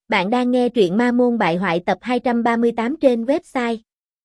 Bạn đang nghe truyện Ma Môn Bại Hoại tập 238 trên website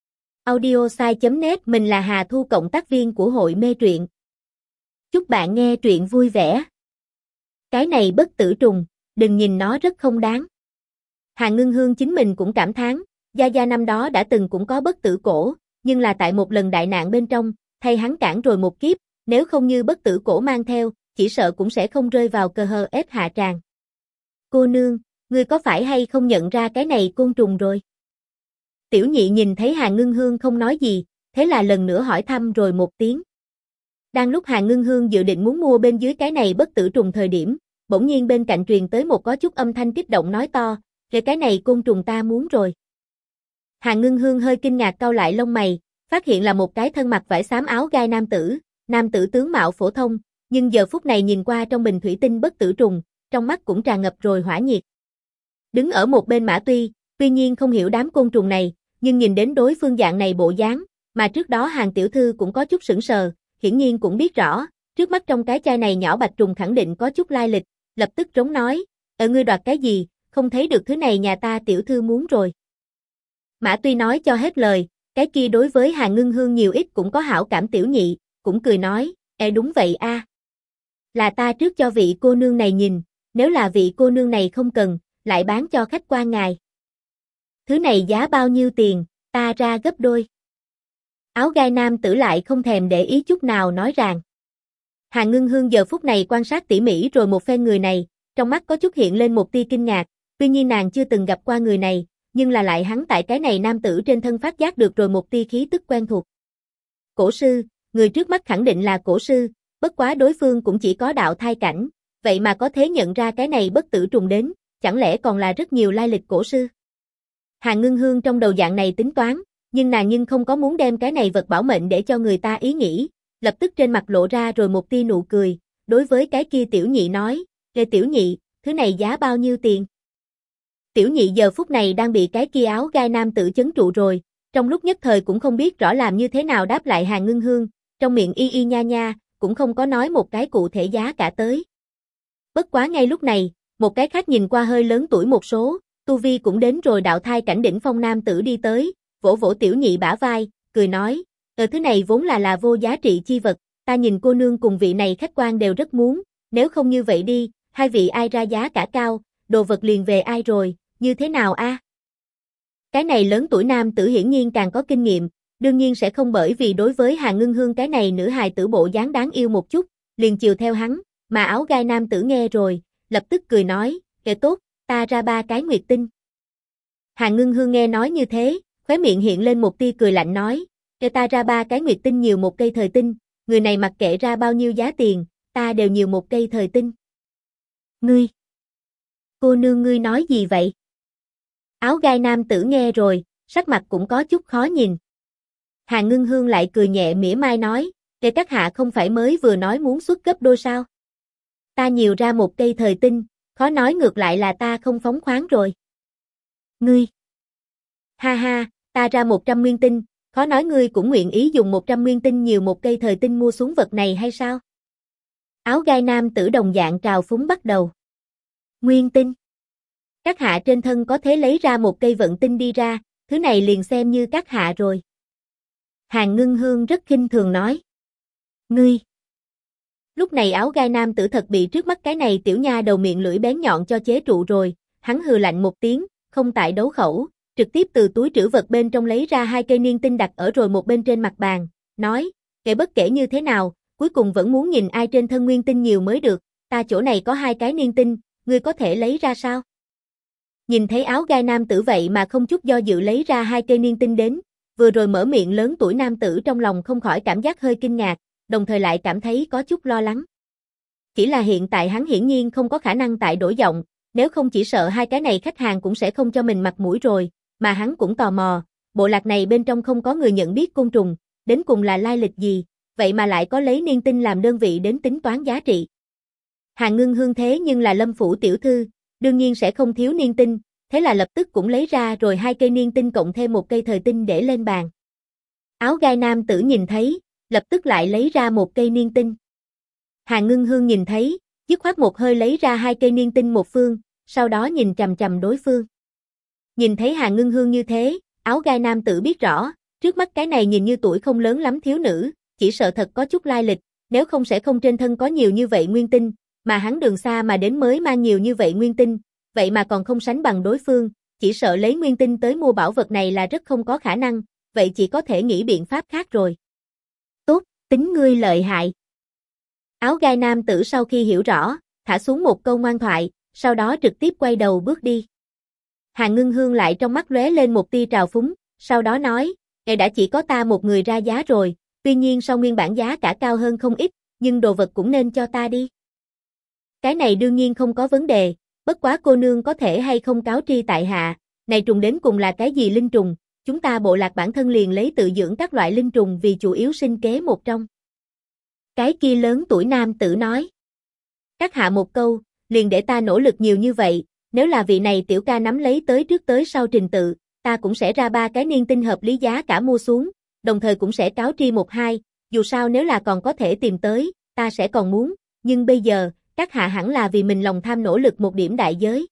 audiosai.net. Mình là Hà Thu, cộng tác viên của hội mê truyện. Chúc bạn nghe truyện vui vẻ. Cái này bất tử trùng, đừng nhìn nó rất không đáng. Hà Ngưng Hương chính mình cũng cảm thán, Gia Gia năm đó đã từng cũng có bất tử cổ, nhưng là tại một lần đại nạn bên trong, thay hắn cản rồi một kiếp, nếu không như bất tử cổ mang theo, chỉ sợ cũng sẽ không rơi vào cơ hờ ép hạ tràng. Cô nương, ngươi có phải hay không nhận ra cái này côn trùng rồi? Tiểu nhị nhìn thấy Hà Ngưng Hương không nói gì, thế là lần nữa hỏi thăm rồi một tiếng. Đang lúc Hà Ngưng Hương dự định muốn mua bên dưới cái này bất tử trùng thời điểm, bỗng nhiên bên cạnh truyền tới một có chút âm thanh kích động nói to, cái này côn trùng ta muốn rồi. Hà Ngưng Hương hơi kinh ngạc cau lại lông mày, phát hiện là một cái thân mặc vải xám áo gai nam tử tướng mạo phổ thông, nhưng giờ phút này nhìn qua trong bình thủy tinh bất tử trùng, trong mắt cũng tràn ngập rồi hỏa nhiệt. Đứng ở một bên Mã tuy nhiên không hiểu đám côn trùng này, nhưng nhìn đến đối phương dạng này bộ dáng, mà trước đó Hàn tiểu thư cũng có chút sững sờ, hiển nhiên cũng biết rõ, trước mắt trong cái chai này nhỏ bạch trùng khẳng định có chút lai lịch, lập tức trống nói, ngươi đoạt cái gì, không thấy được thứ này nhà ta tiểu thư muốn rồi. Mã Tuy nói cho hết lời, cái kia đối với Hà Ngưng Hương nhiều ít cũng có hảo cảm tiểu nhị, cũng cười nói, đúng vậy a, là ta trước cho vị cô nương này nhìn, nếu là vị cô nương này không cần, lại bán cho khách quan ngài. Thứ này giá bao nhiêu tiền, ta ra gấp đôi. Áo gai nam tử lại không thèm để ý chút nào nói rằng. Hà Ngưng Hương giờ phút này quan sát tỉ mỉ rồi một phen người này, trong mắt có chút hiện lên một tia kinh ngạc, tuy nhiên nàng chưa từng gặp qua người này, nhưng là lại hắn tại cái này nam tử trên thân phát giác được rồi một tia khí tức quen thuộc. Cổ sư, người trước mắt khẳng định là cổ sư, bất quá đối phương cũng chỉ có đạo thai cảnh, vậy mà có thể nhận ra cái này bất tử trùng đến, chẳng lẽ còn là rất nhiều lai lịch cổ sư. Hà Ngưng Hương trong đầu dạng này tính toán, nhưng nàng không có muốn đem cái này vật bảo mệnh để cho người ta ý nghĩ, lập tức trên mặt lộ ra rồi một tia nụ cười, đối với cái kia tiểu nhị nói, tiểu nhị, thứ này giá bao nhiêu tiền? Tiểu nhị giờ phút này đang bị cái kia áo gai nam tử chấn trụ rồi, trong lúc nhất thời cũng không biết rõ làm như thế nào đáp lại Hà Ngưng Hương, trong miệng y nha nha, cũng không có nói một cái cụ thể giá cả tới. Bất quá ngay lúc này, một cái khách nhìn qua hơi lớn tuổi một số, tu vi cũng đến rồi đạo thai cảnh đỉnh phong nam tử đi tới, vỗ vỗ tiểu nhị bả vai, cười nói, thứ này vốn là vô giá trị chi vật, ta nhìn cô nương cùng vị này khách quan đều rất muốn, nếu không như vậy đi, hai vị ai ra giá cả cao, đồ vật liền về ai rồi, như thế nào a? Cái này lớn tuổi nam tử hiển nhiên càng có kinh nghiệm, đương nhiên sẽ không bởi vì đối với Hà Ngưng Hương cái này nữ hài tử bộ dáng đáng yêu một chút, liền chiều theo hắn, mà áo gai nam tử nghe rồi, lập tức cười nói, tốt, ta ra 3 cái nguyệt tinh. Hà Ngưng Hương nghe nói như thế, khóe miệng hiện lên một tia cười lạnh nói, ta ra 3 cái nguyệt tinh nhiều một cây thời tinh, người này mặc kệ ra bao nhiêu giá tiền, ta đều nhiều một cây thời tinh. Ngươi! Cô nương ngươi nói gì vậy? Áo gai nam tử nghe rồi, sắc mặt cũng có chút khó nhìn. Hà Ngưng Hương lại cười nhẹ mỉa mai nói, các hạ không phải mới vừa nói muốn xuất gấp đôi sao? Ta nhiều ra một cây thời tinh, khó nói ngược lại là ta không phóng khoáng rồi. Ngươi! Ha ha, ta ra 100 nguyên tinh, khó nói ngươi cũng nguyện ý dùng 100 nguyên tinh nhiều một cây thời tinh mua xuống vật này hay sao? Áo gai nam tử đồng dạng trào phúng bắt đầu. Nguyên tinh! Các hạ trên thân có thể lấy ra một cây vận tinh đi ra, thứ này liền xem như các hạ rồi. Hàn Ngưng Hương rất khinh thường nói. Ngươi! Lúc này áo gai nam tử thật bị trước mắt cái này tiểu nha đầu miệng lưỡi bén nhọn cho chế trụ rồi, hắn hừ lạnh một tiếng, không tại đấu khẩu, trực tiếp từ túi trữ vật bên trong lấy ra 2 cây niên tinh đặt ở rồi một bên trên mặt bàn, nói, bất kể như thế nào, cuối cùng vẫn muốn nhìn ai trên thân nguyên tinh nhiều mới được, ta chỗ này có 2 cái niên tinh, ngươi có thể lấy ra sao? Nhìn thấy áo gai nam tử vậy mà không chút do dự lấy ra 2 cây niên tinh đến, vừa rồi mở miệng lớn tuổi nam tử trong lòng không khỏi cảm giác hơi kinh ngạc, đồng thời lại cảm thấy có chút lo lắng. Chỉ là hiện tại hắn hiển nhiên không có khả năng tại đổi giọng, nếu không chỉ sợ 2 cái này khách hàng cũng sẽ không cho mình mặt mũi rồi, mà hắn cũng tò mò, bộ lạc này bên trong không có người nhận biết côn trùng, đến cùng là lai lịch gì, vậy mà lại có lấy niên tinh làm đơn vị đến tính toán giá trị. Hà Ngưng Hương thế nhưng là Lâm phủ tiểu thư, đương nhiên sẽ không thiếu niên tinh, thế là lập tức cũng lấy ra rồi 2 cây niên tinh cộng thêm một cây thời tinh để lên bàn. Áo gai nam tử nhìn thấy, lập tức lại lấy ra một cây niên tinh. Hà Ngưng Hương nhìn thấy, dứt khoát một hơi lấy ra 2 cây niên tinh một phương, sau đó nhìn chằm chằm đối phương. Nhìn thấy Hà Ngưng Hương như thế, áo gai nam tử biết rõ, trước mắt cái này nhìn như tuổi không lớn lắm thiếu nữ, chỉ sợ thật có chút lai lịch, nếu không sẽ không trên thân có nhiều như vậy nguyên tinh, mà hắn đường xa mà đến mới mang nhiều như vậy nguyên tinh, vậy mà còn không sánh bằng đối phương, chỉ sợ lấy nguyên tinh tới mua bảo vật này là rất không có khả năng, vậy chỉ có thể nghĩ biện pháp khác rồi. Tốt, tính ngươi lợi hại. Áo gai nam tử sau khi hiểu rõ, thả xuống một câu ngoan thoại, sau đó trực tiếp quay đầu bước đi. Hà Ngưng Hương lại trong mắt lóe lên một tia trào phúng, sau đó nói, ngài đã chỉ có ta một người ra giá rồi, tuy nhiên so nguyên bản giá cả cao hơn không ít, nhưng đồ vật cũng nên cho ta đi. Cái này đương nhiên không có vấn đề, bất quá cô nương có thể hay không cáo tri tại hạ, này trùng đến cùng là cái gì linh trùng, chúng ta bộ lạc bản thân liền lấy tự dưỡng các loại linh trùng vì chủ yếu sinh kế một trong. Cái kia lớn tuổi nam tử nói. Cắt hạ một câu, liền để ta nỗ lực nhiều như vậy, nếu là vị này tiểu ca nắm lấy tới trước tới sau trình tự, ta cũng sẽ ra 3 cái niên tinh hợp lý giá cả mua xuống, đồng thời cũng sẽ cáo tri một hai, dù sao nếu là còn có thể tìm tới, ta sẽ còn muốn, nhưng bây giờ, các hạ hẳn là vì mình lòng tham nỗ lực một điểm đại giới.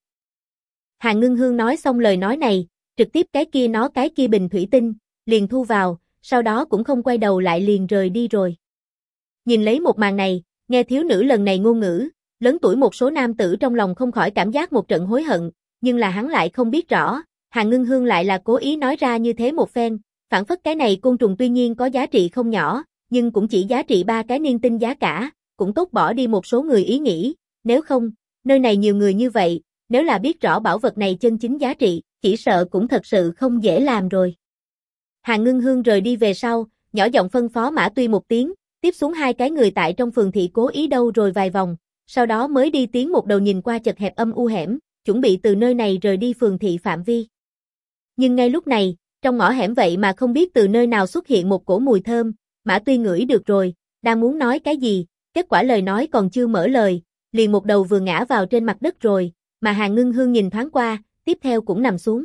Hà Ngưng Hương nói xong lời nói này, trực tiếp cái kia bình thủy tinh, liền thu vào, sau đó cũng không quay đầu lại liền rời đi rồi. Nhìn lấy một màn này, nghe thiếu nữ lần này ngôn ngữ, lớn tuổi một số nam tử trong lòng không khỏi cảm giác một trận hối hận, nhưng là hắn lại không biết rõ, Hà Ngưng Hương lại là cố ý nói ra như thế một phen, phản phất cái này côn trùng tuy nhiên có giá trị không nhỏ, nhưng cũng chỉ giá trị 3 cái niên tinh giá cả, cũng tốt bỏ đi một số người ý nghĩ, nếu không, nơi này nhiều người như vậy, nếu là biết rõ bảo vật này chân chính giá trị, chỉ sợ cũng thật sự không dễ làm rồi. Hà Ngưng Hương rời đi về sau, nhỏ giọng phân phó Mã Tuy một tiếng, tiếp xuống 2 cái người tại trong phường thị cố ý đâu rồi vài vòng, sau đó mới đi tiến một đầu nhìn qua chật hẹp âm u hẻm, chuẩn bị từ nơi này rời đi phường thị phạm vi. Nhưng ngay lúc này, trong ngõ hẻm vậy mà không biết từ nơi nào xuất hiện một cổ mùi thơm, Mã Tuy ngửi được rồi, đang muốn nói cái gì, kết quả lời nói còn chưa mở lời, liền một đầu vừa ngã vào trên mặt đất rồi, mà Hà Ngưng Hương nhìn thoáng qua, tiếp theo cũng nằm xuống.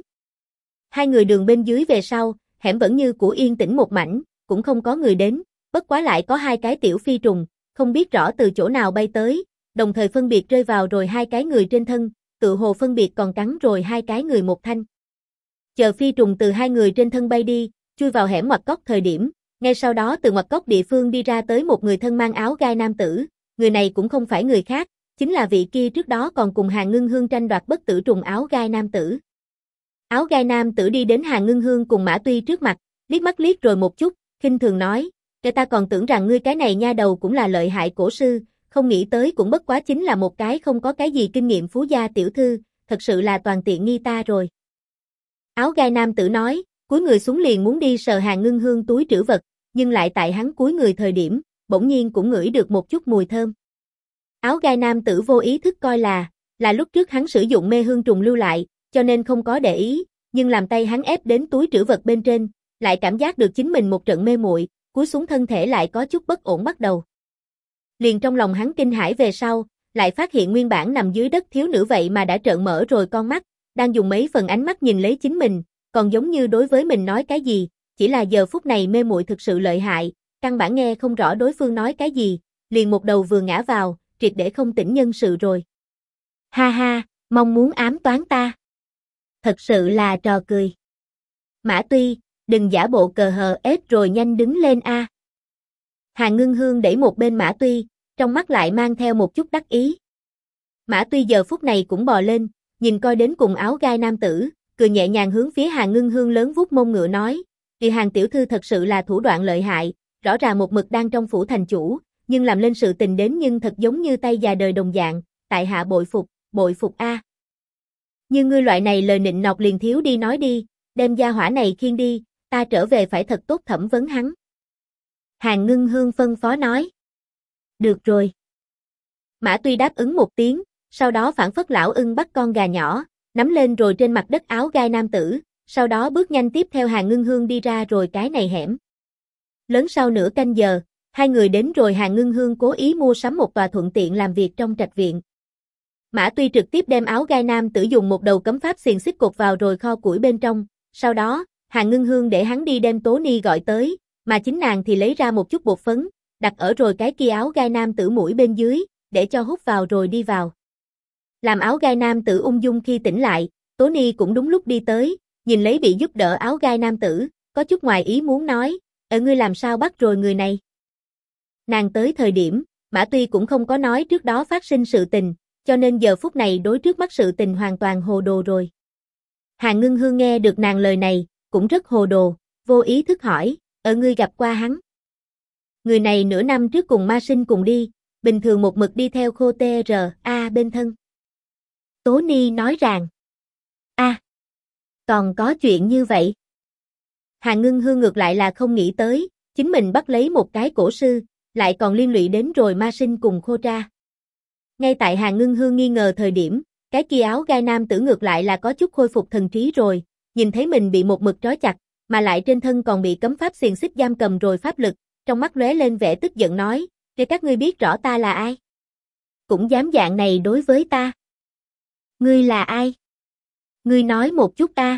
2 người đường bên dưới về sau, hẻm vẫn như cũ yên tĩnh một mảnh, cũng không có người đến, bất quá lại có 2 cái tiểu phi trùng, không biết rõ từ chỗ nào bay tới, đồng thời phân biệt rơi vào rồi 2 cái người trên thân, tự hồ phân biệt còn cắn rồi 2 cái người một thanh. Chờ phi trùng từ 2 người trên thân bay đi, chui vào hẻm ngoặt cốc thời điểm, ngay sau đó từ ngoặt cốc địa phương đi ra tới một người thân mang áo gai nam tử, người này cũng không phải người khác, chính là vị kia trước đó còn cùng Hà Ngưng Hương tranh đoạt bất tử trùng áo gai nam tử. Áo gai nam tử đi đến Hà Ngưng Hương cùng Mã Tuy trước mặt, liếc mắt liếc rồi một chút, khinh thường nói, "Kẻ ta còn tưởng rằng ngươi cái này nha đầu cũng là lợi hại cổ sư, không nghĩ tới cũng bất quá chính là một cái không có cái gì kinh nghiệm phú gia tiểu thư, thật sự là toàn tiện nghi ta rồi." Áo gai nam tử nói, cúi người xuống liền muốn đi sờ Hà Ngưng Hương túi trữ vật, nhưng lại tại hắn cúi người thời điểm, bỗng nhiên cũng ngửi được một chút mùi thơm. Áo gai nam tử vô ý thức coi là lúc trước hắn sử dụng mê hương trùng lưu lại, cho nên không có để ý, nhưng làm tay hắn ép đến túi trữ vật bên trên, lại cảm giác được chính mình một trận mê muội, cúi xuống thân thể lại có chút bất ổn bắt đầu. Liền trong lòng hắn kinh hãi về sau, lại phát hiện nguyên bản nằm dưới đất thiếu nữ vậy mà đã trợn mở rồi con mắt, đang dùng mấy phần ánh mắt nhìn lấy chính mình, còn giống như đối với mình nói cái gì, chỉ là giờ phút này mê muội thực sự lợi hại, căn bản nghe không rõ đối phương nói cái gì, liền một đầu vừa ngã vào, triệt để không tỉnh nhân sự rồi. Ha ha, mong muốn ám toán ta. Thật sự là trò cười. Mã Tuy, đừng giả bộ cờ hờ ếch rồi nhanh đứng lên a. Hà Ngưng Hương đẩy một bên Mã Tuy, trong mắt lại mang theo một chút đắc ý. Mã Tuy giờ phút này cũng bò lên, nhìn coi đến cùng áo gai nam tử, cười nhẹ nhàng hướng phía Hà Ngưng Hương lớn vuốt mông ngựa nói, "Kỳ Hàng tiểu thư thật sự là thủ đoạn lợi hại, rõ ràng một mực đang trong phủ thành chủ, nhưng làm lên sự tình đến nhưng thật giống như tay già đời đồng dạng, tại hạ bội phục a." Như ngươi loại này lời nịnh nọt liền thiếu đi nói đi, đem gia hỏa này khiêng đi, ta trở về phải thật tốt thẩm vấn hắn. Hà Ngưng Hương phân phó nói. Được rồi. Mã Tuy đáp ứng một tiếng, sau đó phản phất lão ưng bắt con gà nhỏ, nắm lên rồi trên mặt đất áo gai nam tử, sau đó bước nhanh tiếp theo Hà Ngưng Hương đi ra rồi cái này hẻm. Lớn sau nửa canh giờ, 2 người đến rồi Hà Ngưng Hương cố ý mua sắm một tòa thuận tiện làm việc trong trạch viện. Mã Tuy trực tiếp đem áo gai nam tử dùng một đầu cấm pháp xiềng xích cột vào rồi kho củi bên trong, sau đó, Hà Ngưng Hương để hắn đi đem Tố Ni gọi tới, mà chính nàng thì lấy ra một chút bột phấn, đặt ở rồi cái kia áo gai nam tử mũi bên dưới, để cho hút vào rồi đi vào. Làm áo gai nam tử ung dung khi tỉnh lại, Tố Ni cũng đúng lúc đi tới, nhìn lấy bị giúp đỡ áo gai nam tử, có chút ngoài ý muốn nói, ngươi làm sao bắt rồi người này? Nàng tới thời điểm, Mã Tuy cũng không có nói trước đó phát sinh sự tình, cho nên giờ phút này đối trước mắt sự tình hoàn toàn hồ đồ rồi. Hàn Ngưng Hương nghe được nàng lời này, cũng rất hồ đồ, vô ý thức hỏi, ngươi gặp qua hắn? Người này nửa năm trước cùng Ma Sinh cùng đi, bình thường một mực đi theo Khô T.R.A. bên thân. Tố Ni nói rằng, còn có chuyện như vậy. Hàn Ngưng Hương ngược lại là không nghĩ tới, chính mình bắt lấy một cái cổ sư, lại còn liên lụy đến rồi Ma Sinh cùng Khô Tra. Ngay tại Hàn Ngưng Hương nghi ngờ thời điểm, cái kia áo gai nam tử ngược lại là có chút khôi phục thần trí rồi, nhìn thấy mình bị một mực trói chặt, mà lại trên thân còn bị cấm pháp xiềng xích giam cầm rồi pháp lực, trong mắt lóe lên vẻ tức giận nói, để các ngươi biết rõ ta là ai? Cũng dám dạng này đối với ta? Ngươi là ai? Ngươi nói một chút ta.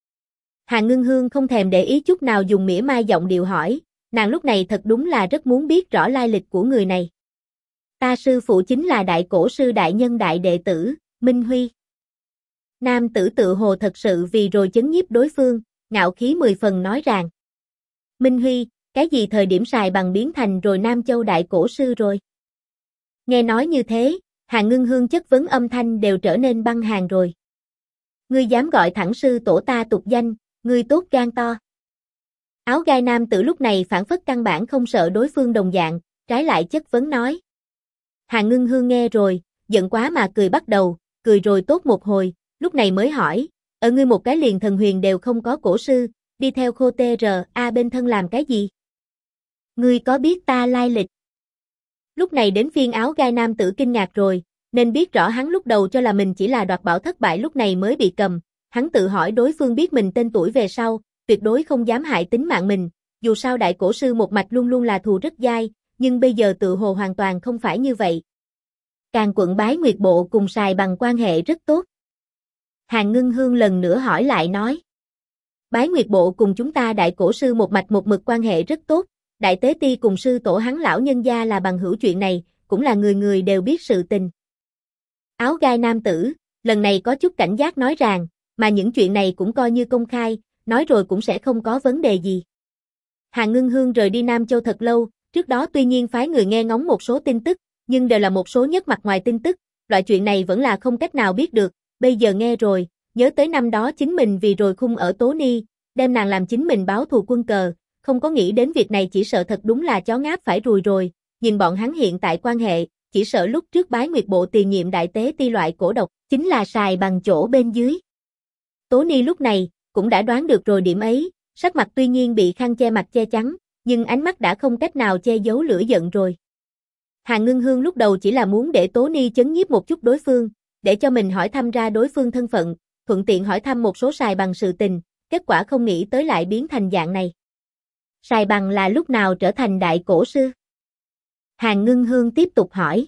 Hàn Ngưng Hương không thèm để ý chút nào dùng mỉa mai giọng điệu hỏi, nàng lúc này thật đúng là rất muốn biết rõ lai lịch của người này. Ta sư phụ chính là đại cổ sư đại nhân đại đệ tử, Minh Huy. Nam tử tự hồ thật sự vì rồi chấn nhiếp đối phương, ngạo khí 10 phần nói rằng. Minh Huy, cái gì thời điểm xài bằng biến thành rồi Nam Châu đại cổ sư rồi? Nghe nói như thế, Hàn Ngưng Hương chất vấn âm thanh đều trở nên băng hàn rồi. Ngươi dám gọi thẳng sư tổ ta tục danh, ngươi tốt gan to. Áo gai nam tử lúc này phản phất căn bản không sợ đối phương đồng dạng, trái lại chất vấn nói. Hàn Ngưng Hương nghe rồi, giận quá mà cười bắt đầu, cười rồi tốt một hồi, lúc này mới hỏi, ở ngươi một cái liền thần huyền đều không có cổ sư, đi theo Khô T.R.A. bên thân làm cái gì? Ngươi có biết ta lai lịch? Lúc này đến phiên áo gai nam tử kinh ngạc rồi, nên biết rõ hắn lúc đầu cho là mình chỉ là đoạt bảo thất bại lúc này mới bị cầm, hắn tự hỏi đối phương biết mình tên tuổi về sau, tuyệt đối không dám hại tính mạng mình, dù sao đại cổ sư một mạch luôn luôn là thù rất dai, nhưng bây giờ tự hồ hoàn toàn không phải như vậy. Càn quận Bái Nguyệt Bộ cùng Sài Bằng quan hệ rất tốt. Hàn Ngưng Hương lần nữa hỏi lại nói. Bái Nguyệt Bộ cùng chúng ta đại cổ sư một mạch một mực quan hệ rất tốt, đại tế ti cùng sư tổ hắn lão nhân gia là bằng hữu chuyện này, cũng là người người đều biết sự tình. Áo gai nam tử, lần này có chút cảnh giác nói rằng, mà những chuyện này cũng coi như công khai, nói rồi cũng sẽ không có vấn đề gì. Hàn Ngưng Hương rời đi Nam Châu thật lâu, trước đó tuy nhiên phái người nghe ngóng một số tin tức, nhưng đều là một số nhất mặt ngoài tin tức, loại chuyện này vẫn là không cách nào biết được, bây giờ nghe rồi, nhớ tới năm đó chính mình vì rồi khung ở Tố Ni, đem nàng làm chính mình báo thù quân cờ, không có nghĩ đến việc này chỉ sợ thật đúng là chó ngáp phải ruồi rồi, nhìn bọn hắn hiện tại quan hệ, chỉ sợ lúc trước Bái Nguyệt Bộ tiền nhiệm đại tế ti loại cổ độc, chính là Sài Bằng chỗ bên dưới. Tố Ni lúc này, cũng đã đoán được rồi điểm ấy, sắc mặt tuy nhiên bị khăn che mặt che chắn, nhưng ánh mắt đã không cách nào che giấu lửa giận rồi. Hàn Ngưng Hương lúc đầu chỉ là muốn để Tố Ni chấn nhiếp một chút đối phương, để cho mình hỏi thăm ra đối phương thân phận, thuận tiện hỏi thăm một số Sài Bằng sự tình, kết quả không nghĩ tới lại biến thành dạng này. Sài Bằng là lúc nào trở thành đại cổ sư? Hàn Ngưng Hương tiếp tục hỏi.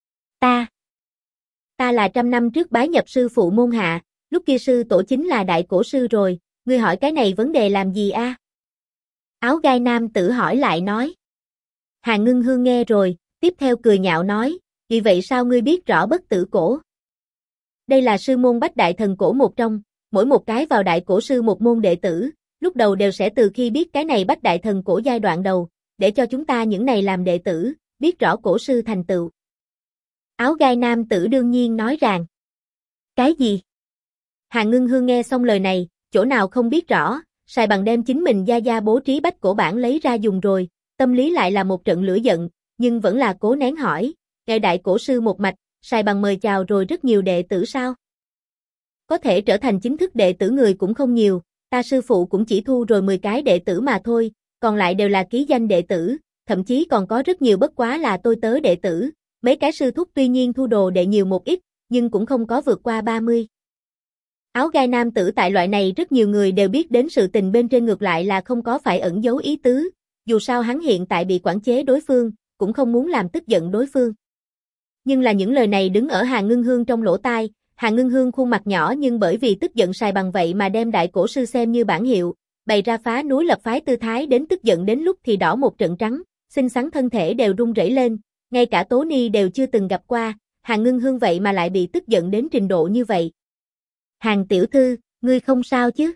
Ta là 100 năm trước bái nhập sư phụ môn hạ, lúc kia sư tổ chính là đại cổ sư rồi, ngươi hỏi cái này vấn đề làm gì a? Áo gai nam tử hỏi lại nói. Hàn Ngưng Hương nghe rồi, tiếp theo cười nhạo nói, vì vậy sao ngươi biết rõ bất tử cổ? Đây là sư môn bách đại thần cổ một trong, mỗi một cái vào đại cổ sư một môn đệ tử, lúc đầu đều sẽ từ khi biết cái này bách đại thần cổ giai đoạn đầu, để cho chúng ta những này làm đệ tử, biết rõ cổ sư thành tựu. Áo gai nam tử đương nhiên nói rằng. Cái gì? Hàn Ngưng Hương nghe xong lời này, chỗ nào không biết rõ, Sài Bằng đem chính mình gia gia bố trí bách cổ bản lấy ra dùng rồi, tâm lý lại là một trận lửa giận, nhưng vẫn là cố nén hỏi, nghe đại cổ sư một mạch, Sài Bằng mời chào rồi rất nhiều đệ tử sao? Có thể trở thành chính thức đệ tử người cũng không nhiều, ta sư phụ cũng chỉ thu rồi 10 cái đệ tử mà thôi, còn lại đều là ký danh đệ tử, thậm chí còn có rất nhiều bất quá là tôi tớ đệ tử, mấy cái sư thúc tuy nhiên thu đồ đệ nhiều một ít, nhưng cũng không có vượt qua 30. Áo gai nam tử tại loại này rất nhiều người đều biết đến sự tình bên trên ngược lại là không có phải ẩn giấu ý tứ, dù sao hắn hiện tại bị quản chế đối phương, cũng không muốn làm tức giận đối phương. Nhưng là những lời này đứng ở Hàn Ngưng Hương trong lỗ tai, Hàn Ngưng Hương khuôn mặt nhỏ nhưng bởi vì tức giận Sài Bằng vậy mà đem đại cổ sư xem như bản hiệu, bày ra phá núi lập phái tư thái đến tức giận đến lúc thì đỏ một trận trắng, xinh xắn thân thể đều run rẩy lên, ngay cả Tố Ni đều chưa từng gặp qua, Hàn Ngưng Hương vậy mà lại bị tức giận đến trình độ như vậy. Hàn tiểu thư, ngươi không sao chứ?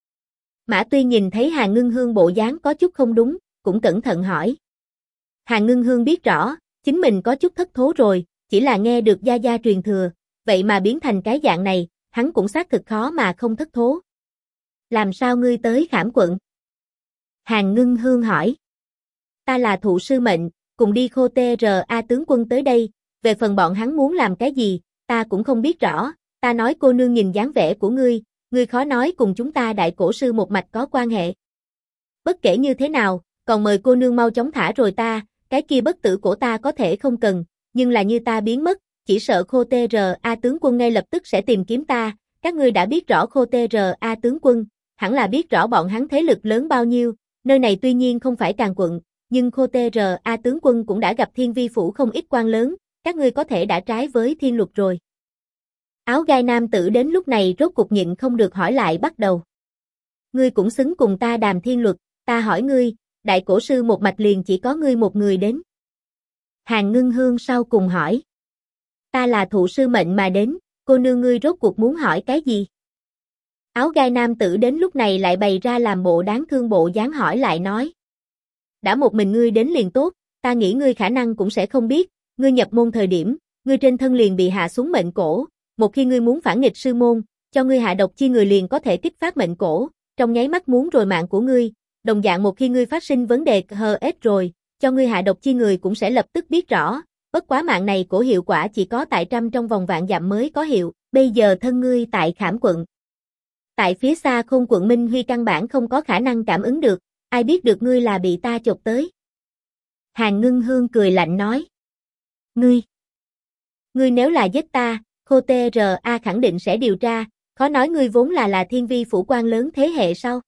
Mã Tuy nhìn thấy Hàn Ngưng Hương bộ dáng có chút không đúng, cũng cẩn thận hỏi. Hàn Ngưng Hương biết rõ, chính mình có chút thất thố rồi, chỉ là nghe được gia gia truyền thừa, vậy mà biến thành cái dạng này, hắn cũng xác thực khó mà không thất thố. Làm sao ngươi tới Khảm quận? Hàn Ngưng Hương hỏi. Ta là thụ sư mệnh, cùng đi Khô Tra tướng quân tới đây, về phần bọn hắn muốn làm cái gì, ta cũng không biết rõ, ta nói cô nương nhìn dáng vẻ của ngươi khó nói cùng chúng ta đại cổ sư một mạch có quan hệ. Bất kể như thế nào, còn mời cô nương mau chóng thả rồi ta, cái kia bất tử cổ ta có thể không cần, nhưng là như ta biến mất, chỉ sợ Khô Tra tướng quân ngay lập tức sẽ tìm kiếm ta, các ngươi đã biết rõ Khô Tra tướng quân, hẳn là biết rõ bọn hắn thế lực lớn bao nhiêu, nơi này tuy nhiên không phải Càn quận, nhưng Khô Tra tướng quân cũng đã gặp Thiên Vi phủ không ít quan lớn, các ngươi có thể đã trái với thiên luật rồi. Áo gai nam tử đến lúc này rốt cục nhịn không được hỏi lại bắt đầu. Ngươi cũng xứng cùng ta đàm thiên luật, ta hỏi ngươi, đại cổ sư một mạch liền chỉ có ngươi một người đến. Hàn Ngưng Hương sau cùng hỏi. Ta là thụ sư mệnh mà đến, cô nương ngươi rốt cuộc muốn hỏi cái gì? Áo gai nam tử đến lúc này lại bày ra làm bộ đáng thương bộ dáng hỏi lại nói. Đã một mình ngươi đến liền tốt, ta nghĩ ngươi khả năng cũng sẽ không biết, ngươi nhập môn thời điểm, ngươi trên thân liền bị hạ xuống mệnh cổ, một khi ngươi muốn phản nghịch sư môn, cho ngươi hạ độc chi người liền có thể kích phát mệnh cổ, trong nháy mắt muốn rồi mạng của ngươi, đồng dạng một khi ngươi phát sinh vấn đề HS rồi, cho ngươi hạ độc chi người cũng sẽ lập tức biết rõ, bất quá mạng này cổ hiệu quả chỉ có tại trăm trong vòng vạn dặm mới có hiệu, bây giờ thân ngươi tại Khảm quận. Tại phía xa Khôn quận Minh Huy căn bản không có khả năng cảm ứng được, ai biết được ngươi là bị ta chộp tới. Hàn Ngưng Hương cười lạnh nói. Ngươi nếu là giết ta, Khô Tra khẳng định sẽ điều tra, khó nói ngươi vốn là Thiên Vi phủ quan lớn thế hệ sau.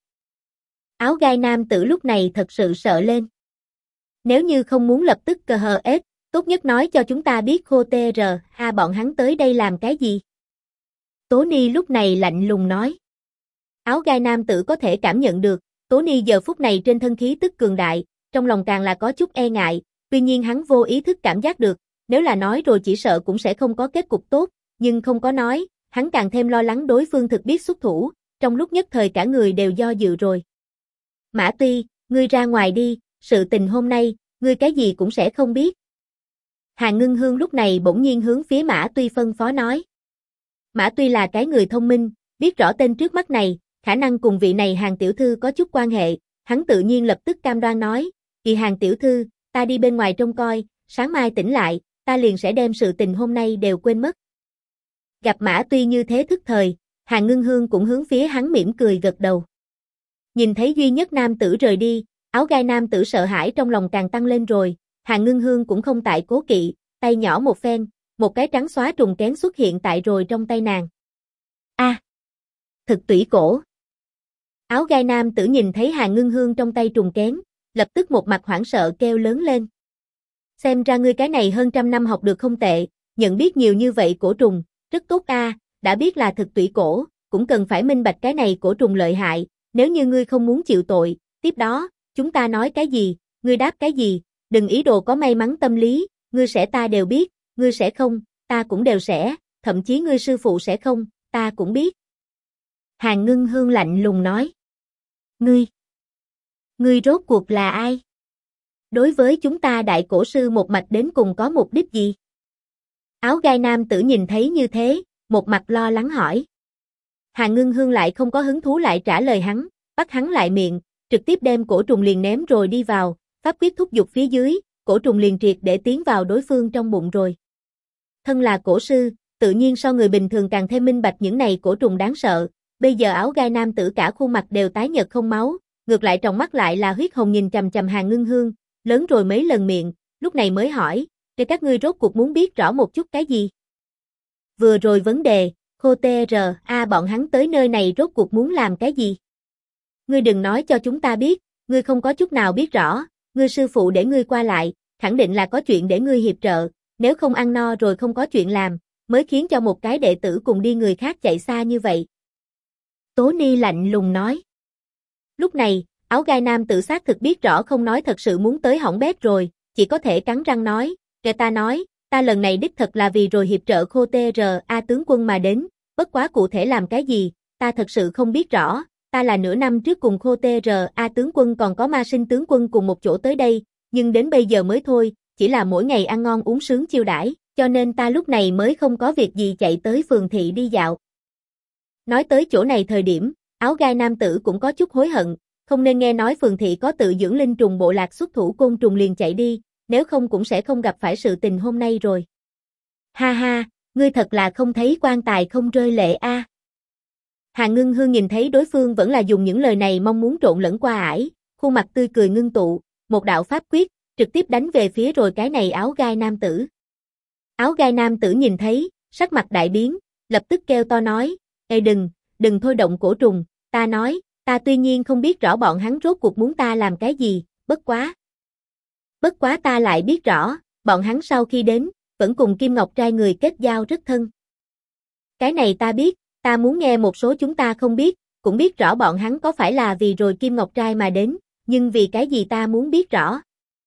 Áo gai nam tử lúc này thật sự sợ lên. Nếu như không muốn lập tức HS, tốt nhất nói cho chúng ta biết Khô Tra bọn hắn tới đây làm cái gì. Tố Ni lúc này lạnh lùng nói. Áo gai nam tử có thể cảm nhận được, Tố Ni giờ phút này trên thân khí tức cường đại, trong lòng càng là có chút e ngại, tuy nhiên hắn vô ý thức cảm giác được, nếu là nói rồi chỉ sợ cũng sẽ không có kết cục tốt, nhưng không có nói, hắn càng thêm lo lắng đối phương thực biết xuất thủ, trong lúc nhất thời cả người đều do dự rồi. Mã Tuy, ngươi ra ngoài đi, sự tình hôm nay, ngươi cái gì cũng sẽ không biết. Hàn Ngưng Hương lúc này bỗng nhiên hướng phía Mã Tuy phân phó nói. Mã Tuy là cái người thông minh, biết rõ tên trước mắt này, khả năng cùng vị này Hàn tiểu thư có chút quan hệ, hắn tự nhiên lập tức cam đoan nói, "Kỳ Hàn tiểu thư, ta đi bên ngoài trông coi, sáng mai tỉnh lại, ta liền sẽ đem sự tình hôm nay đều quên mất." Gặp Mã Tuy như thế thức thời, Hàn Ngưng Hương cũng hướng phía hắn mỉm cười gật đầu. Nhìn thấy duy nhất nam tử rời đi, áo gai nam tử sợ hãi trong lòng càng tăng lên rồi, Hàn Ngưng Hương cũng không tại cố kỵ, tay nhỏ một phen, một cái trắng xóa trùng kén xuất hiện tại rồi trong tay nàng. A, thực tủy cổ. Áo gai nam tử nhìn thấy Hàn Ngưng Hương trong tay trùng kén, lập tức một mặt hoảng sợ kêu lớn lên. Xem ra ngươi cái này hơn trăm năm học được không tệ, nhận biết nhiều như vậy cổ trùng, rất tốt a, đã biết là thực tủy cổ, cũng cần phải minh bạch cái này cổ trùng lợi hại, nếu như ngươi không muốn chịu tội, tiếp đó, chúng ta nói cái gì, ngươi đáp cái gì, đừng ý đồ có may mắn tâm lý, ngươi sẽ ta đều biết, ngươi sẽ không, ta cũng đều sẽ, thậm chí ngươi sư phụ sẽ không, ta cũng biết. Hàn Ngưng Hương lạnh lùng nói. Ngươi rốt cuộc là ai? Đối với chúng ta đại cổ sư một mạch đến cùng có mục đích gì? Áo gai nam tử nhìn thấy như thế, một mặt lo lắng hỏi. Hàn Ngưng Hương lại không có hứng thú lại trả lời hắn, bắt hắn lại miệng, trực tiếp đem cổ trùng liền ném rồi đi vào, pháp quyết thúc giục phía dưới, cổ trùng liền triệt để tiến vào đối phương trong bụng rồi. Thân là cổ sư, tự nhiên so người bình thường càng thêm minh bạch những này cổ trùng đáng sợ, bây giờ áo gai nam tử cả khuôn mặt đều tái nhợt không máu, ngược lại trong mắt lại là huyết hồng nhìn chằm chằm Hàn Ngưng Hương, lớn rồi mấy lần miệng, lúc này mới hỏi, "Để các ngươi rốt cuộc muốn biết rõ một chút cái gì?" Vừa rồi vấn đề, Khô Tra bọn hắn tới nơi này rốt cuộc muốn làm cái gì? Ngươi đừng nói cho chúng ta biết, ngươi không có chút nào biết rõ, ngươi sư phụ để ngươi qua lại, khẳng định là có chuyện để ngươi hiệp trợ, nếu không ăn no rồi không có chuyện làm, mới khiến cho một cái đệ tử cùng đi người khác chạy xa như vậy. Tố Ni lạnh lùng nói. Lúc này, áo gai nam tự xác thực biết rõ không nói thật sự muốn tới hỏng bét rồi, chỉ có thể cắn răng nói, "Kẻ ta nói, ta lần này đích thật là vì rồi hiệp trợ Khô T.R.A tướng quân mà đến, bất quá cụ thể làm cái gì, ta thật sự không biết rõ, ta là nửa năm trước cùng Khô T.R.A tướng quân còn có Ma Sinh tướng quân cùng một chỗ tới đây, nhưng đến bây giờ mới thôi, chỉ là mỗi ngày ăn ngon uống sướng chiêu đãi, cho nên ta lúc này mới không có việc gì chạy tới phường thị đi dạo. Nói tới chỗ này thời điểm, áo gai nam tử cũng có chút hối hận, không nên nghe nói phường thị có tự dưỡng linh trùng bộ lạc xuất thủ côn trùng liền chạy đi, nếu không cũng sẽ không gặp phải sự tình hôm nay rồi. Ha ha, ngươi thật là không thấy quan tài không rơi lệ a. Hàn Ngưng Hương nhìn thấy đối phương vẫn là dùng những lời này mong muốn trộn lẫn qua ải, khuôn mặt tươi cười ngưng tụ, một đạo pháp quyết, trực tiếp đánh về phía rồi cái này áo gai nam tử. Áo gai nam tử nhìn thấy, sắc mặt đại biến, lập tức kêu to nói, ê đừng thôi động cổ trùng, ta nói, ta tuy nhiên không biết rõ bọn hắn rốt cuộc muốn ta làm cái gì, bất quá ta lại biết rõ, bọn hắn sau khi đến, vẫn cùng Kim Ngọc Trai người kết giao rất thân. Cái này ta biết, ta muốn nghe một số chúng ta không biết, cũng biết rõ bọn hắn có phải là vì rồi Kim Ngọc Trai mà đến, nhưng vì cái gì ta muốn biết rõ.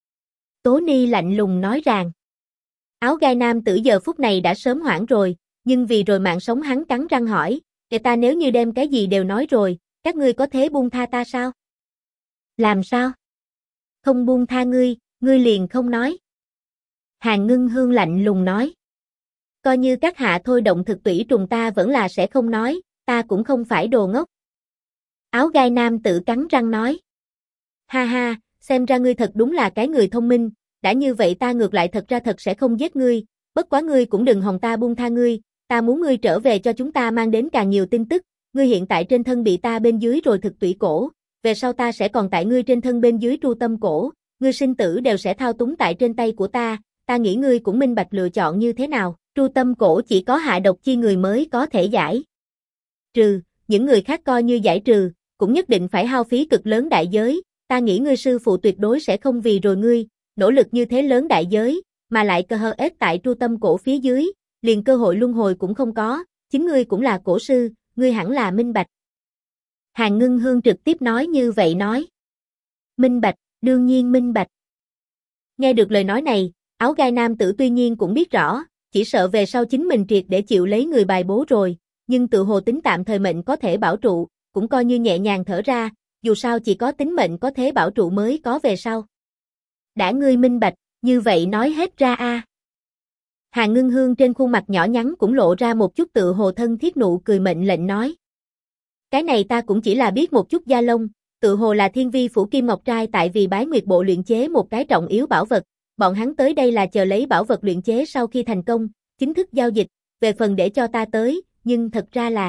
Tố Ni lạnh lùng nói rằng, áo gai nam tử giờ phút này đã sớm hoảng rồi, nhưng vì rồi mạng sống hắn cắn răng hỏi, ta nếu như đem cái gì đều nói rồi, các ngươi có thể buông tha ta sao? Làm sao? Không buông tha ngươi liền không nói. Hàn Ngưng Hương lạnh lùng nói. Coi như các hạ thôi động thực tủy trùng ta vẫn là sẽ không nói, ta cũng không phải đồ ngốc. Áo gai nam tử cắn răng nói. Ha ha, xem ra ngươi thật đúng là cái người thông minh, đã như vậy ta ngược lại thật ra thật sẽ không giết ngươi, bất quá ngươi cũng đừng hòng ta buông tha ngươi, ta muốn ngươi trở về cho chúng ta mang đến càng nhiều tin tức, ngươi hiện tại trên thân bị ta bên dưới rồi thực tủy cổ, về sau ta sẽ còn tại ngươi trên thân bên dưới tru tâm cổ, ngươi sinh tử đều sẽ thao túng tại trên tay của ta nghĩ ngươi cũng minh bạch lựa chọn như thế nào, tru tâm cổ chỉ có hạ độc chi người mới có thể giải trừ, những người khác coi như giải trừ, cũng nhất định phải hao phí cực lớn đại giới, ta nghĩ ngươi sư phụ tuyệt đối sẽ không vì rồi ngươi, nỗ lực như thế lớn đại giới, mà lại cơ hơ ép tại tru tâm cổ phía dưới, liền cơ hội luân hồi cũng không có, chính ngươi cũng là cổ sư, ngươi hẳn là minh bạch. Hàn Ngưng Hương trực tiếp nói như vậy nói. Minh bạch, đương nhiên minh bạch. Nghe được lời nói này, áo gai nam tử tuy nhiên cũng biết rõ, chỉ sợ về sau chính mình triệt để chịu lấy người bài bố rồi, nhưng tự hồ tính tạm thời mệnh có thể bảo trụ, cũng coi như nhẹ nhàng thở ra, dù sao chỉ có tính mệnh có thế bảo trụ mới có về sau. Đã ngươi minh bạch, như vậy nói hết ra a. Hàn Ngưng Hương trên khuôn mặt nhỏ nhắn cũng lộ ra một chút tự hồ thân thiết nụ cười mệnh lệnh nói. Cái này ta cũng chỉ là biết một chút da lông, tự hồ là Thiên Vi phủ Kim Ngọc Trai tại vì Bái Nguyệt bộ luyện chế một cái trọng yếu bảo vật, bọn hắn tới đây là chờ lấy bảo vật luyện chế sau khi thành công, chính thức giao dịch, về phần để cho ta tới, nhưng thật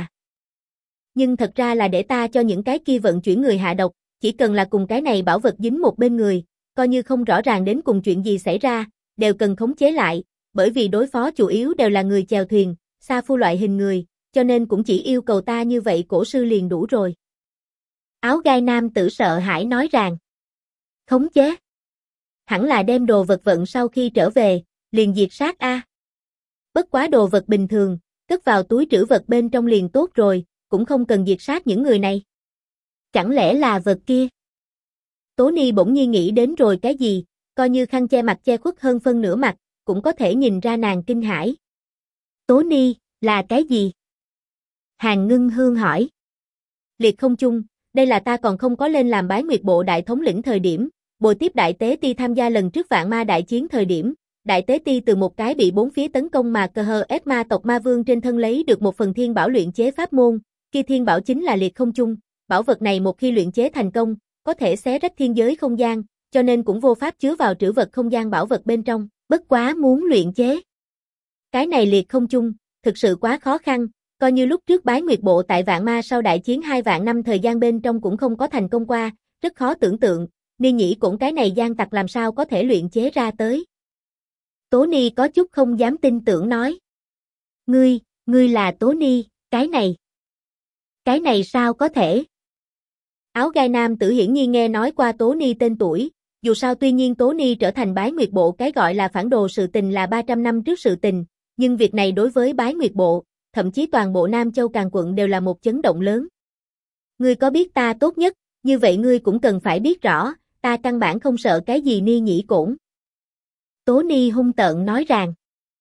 ra là để ta cho những cái kia vận chuyển người hạ độc, chỉ cần là cùng cái này bảo vật dính một bên người, coi như không rõ ràng đến cùng chuyện gì xảy ra, đều cần khống chế lại, bởi vì đối phó chủ yếu đều là người chèo thuyền, sa phu loại hình người, cho nên cũng chỉ yêu cầu ta như vậy cổ sư liền đủ rồi. Áo gai nam tử sợ hãi nói rằng, khống chế. Hẳn là đem đồ vật vận sau khi trở về, liền diệt sát a. Bất quá đồ vật bình thường, cất vào túi trữ vật bên trong liền tốt rồi, cũng không cần diệt sát những người này. Chẳng lẽ là vật kia? Tố Ni bỗng nhiên nghĩ đến rồi cái gì, coi như khăn che mặt che khuất hơn phân nửa mặt, cũng có thể nhìn ra nàng kinh hãi. Tố Ni, là cái gì? Hàn Ngưng Hương hỏi. Liệt không chung, đây là ta còn không có lên làm Bái Nguyệt bộ đại thống lĩnh thời điểm, bồi tiếp Đại Tế Ti tham gia lần trước Vạn Ma đại chiến thời điểm, Đại Tế Ti từ một cái bị bốn phía tấn công mà cơ hơ ép ma tộc ma vương trên thân lấy được một phần thiên bảo luyện chế pháp môn, kia thiên bảo chính là liệt không chung, bảo vật này một khi luyện chế thành công, có thể xé rách thiên giới không gian, cho nên cũng vô pháp chứa vào trữ vật không gian bảo vật bên trong, bất quá muốn luyện chế. Cái này liệt không chung, thực sự quá khó khăn, coi như lúc trước Bái Nguyệt bộ tại Vạn Ma sau đại chiến 2 vạn năm thời gian bên trong cũng không có thành công qua, rất khó tưởng tượng, Ni nhĩ cũng cái này gian tặc làm sao có thể luyện chế ra tới. Tố Ni có chút không dám tin tưởng nói. Ngươi là Tố Ni, cái này sao có thể? Áo gai nam tử hiển nhiên nghe nói qua Tố Ni tên tuổi, dù sao tuy nhiên Tố Ni trở thành Bái Nguyệt bộ cái gọi là phản đồ sự tình là 300 năm trước sự tình, nhưng việc này đối với Bái Nguyệt bộ, thậm chí toàn bộ Nam Châu Càn quận đều là một chấn động lớn. Ngươi có biết ta tốt nhất, như vậy ngươi cũng cần phải biết rõ, ta căn bản không sợ cái gì Ni nhĩ cổn. Tố Ni hung tợn nói rằng.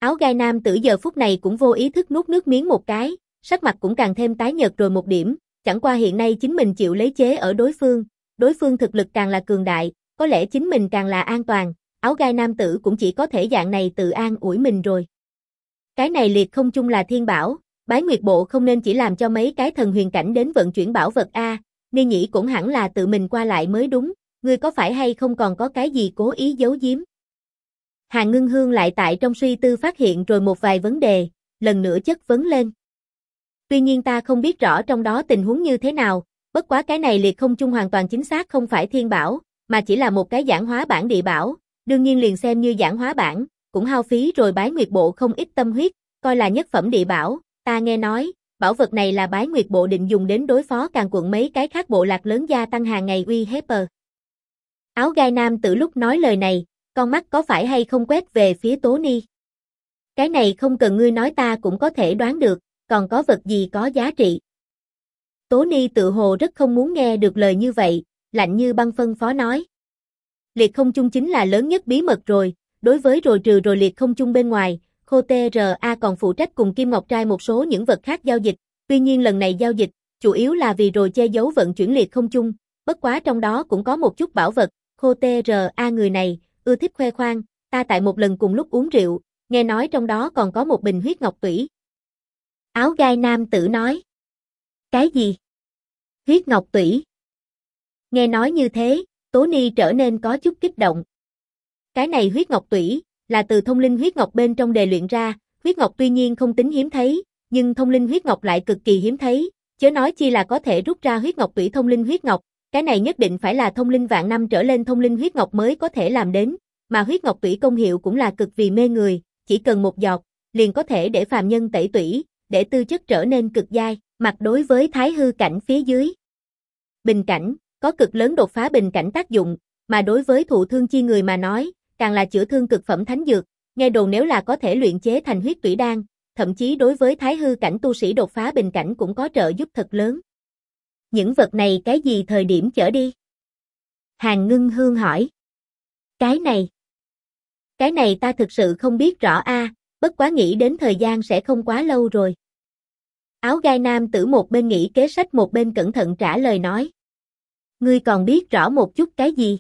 Áo gai nam tử giờ phút này cũng vô ý thức nuốt nước miếng một cái, sắc mặt cũng càng thêm tái nhợt rồi một điểm, chẳng qua hiện nay chính mình chịu lấy chế ở đối phương thực lực càng là cường đại, có lẽ chính mình càng là an toàn, áo gai nam tử cũng chỉ có thể dạng này tự an ủi mình rồi. Cái này liệt không chung là thiên bảo, bái nguyệt bộ không nên chỉ làm cho mấy cái thần huyền cảnh đến vận chuyển bảo vật a, Ni nhĩ cũng hẳn là tự mình qua lại mới đúng, ngươi có phải hay không còn có cái gì cố ý giấu giếm? Hàn Ngưng Hương lại tại trong suy tư phát hiện rồi một vài vấn đề, lần nữa chất vấn lên. Tuy nhiên ta không biết rõ trong đó tình huống như thế nào, bất quá cái này liệt không chung hoàn toàn chính xác không phải thiên bảo, mà chỉ là một cái giản hóa bản địa bảo, đương nhiên liền xem như giản hóa bản, cũng hao phí rồi bái nguyệt bộ không ít tâm huyết, coi là nhất phẩm địa bảo, ta nghe nói, bảo vật này là bái nguyệt bộ định dùng đến đối phó Càn Quận mấy cái khác bộ lạc lớn gia tăng hàng ngày uy hiếp. Áo gai nam tử lúc nói lời này, con mắt có phải hay không quét về phía Tố Ni. Cái này không cần ngươi nói ta cũng có thể đoán được, còn có vật gì có giá trị. Tố Ni tự hồ rất không muốn nghe được lời như vậy, lạnh như băng phân phó nói. Liệt không chung chính là lớn nhất bí mật rồi, đối với rồi trừ rồi liệt không chung bên ngoài, Khô TRA còn phụ trách cùng Kim Ngọc Trai một số những vật khác giao dịch, tuy nhiên lần này giao dịch, chủ yếu là vì rồi che giấu vận chuyển liệt không chung, bất quá trong đó cũng có một chút bảo vật, Khô TRA người này, ưa thích khoe khoang, ta tại một lần cùng lúc uống rượu, nghe nói trong đó còn có một bình huyết ngọc tủy. Áo gai nam tử nói. Cái gì? Huyết ngọc tủy. Nghe nói như thế, Tố Ni trở nên có chút kích động. Cái này huyết ngọc tủy, là từ thông linh huyết ngọc bên trong đề luyện ra, huyết ngọc tuy nhiên không tính hiếm thấy, nhưng thông linh huyết ngọc lại cực kỳ hiếm thấy, chớ nói chi là có thể rút ra huyết ngọc tủy thông linh huyết ngọc, cái này nhất định phải là thông linh vạn năm trở lên thông linh huyết ngọc mới có thể làm đến, mà huyết ngọc tủy công hiệu cũng là cực vì mê người, chỉ cần một giọt, liền có thể để phàm nhân tẩy tủy, để tư chất trở nên cực giai, mặt đối với thái hư cảnh phía dưới. Bình cảnh, có cực lớn đột phá bình cảnh tác dụng, mà đối với thụ thương chi người mà nói, càng là chữa thương cực phẩm thánh dược, nghe đồn nếu là có thể luyện chế thành huyết tủy đan, thậm chí đối với thái hư cảnh tu sĩ đột phá bình cảnh cũng có trợ giúp thật lớn. Những vật này cái gì thời điểm chở đi? Hàn Ngưng Hương hỏi. Cái này ta thực sự không biết rõ a, bất quá nghĩ đến thời gian sẽ không quá lâu rồi. Áo gai nam tử một bên nghĩ kế sách một bên cẩn thận trả lời nói. Ngươi còn biết rõ một chút cái gì?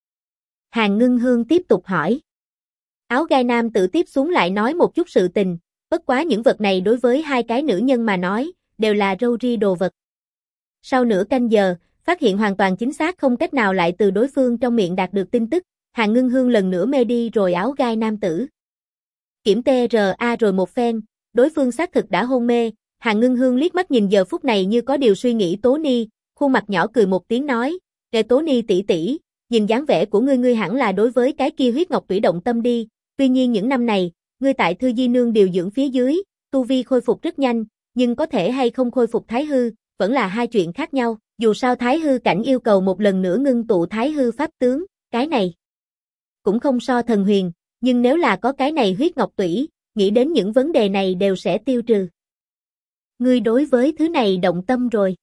Hàn Ngưng Hương tiếp tục hỏi. Áo gai nam tử tiếp xuống lại nói một chút sự tình, bất quá những vật này đối với hai cái nữ nhân mà nói, đều là râu ria đồ vật. Sau nửa canh giờ, phát hiện hoàn toàn chính xác không cách nào lại từ đối phương trong miệng đạt được tin tức, Hàn Ngưng Hương lần nữa mê đi rồi áo gai nam tử. Kiểm TRA rồi một phen, đối phương xác thực đã hôn mê, Hàn Ngưng Hương liếc mắt nhìn giờ phút này như có điều suy nghĩ Tố Ni, khuôn mặt nhỏ cười một tiếng nói, "Kệ Tố Ni tỷ tỷ, nhìn dáng vẻ của ngươi hẳn là đối với cái kia huyết ngọc tủy động tâm đi, tuy nhiên những năm này, ngươi tại Thư Di Nương điều dưỡng phía dưới, tu vi khôi phục rất nhanh, nhưng có thể hay không khôi phục thái hư, vẫn là hai chuyện khác nhau, dù sao thái hư cảnh yêu cầu một lần nữa ngưng tụ thái hư pháp tướng, cái này cũng không so thần huyền, nhưng nếu là có cái này huyết ngọc tủy, nghĩ đến những vấn đề này đều sẽ tiêu trừ." Ngươi đối với thứ này động tâm rồi.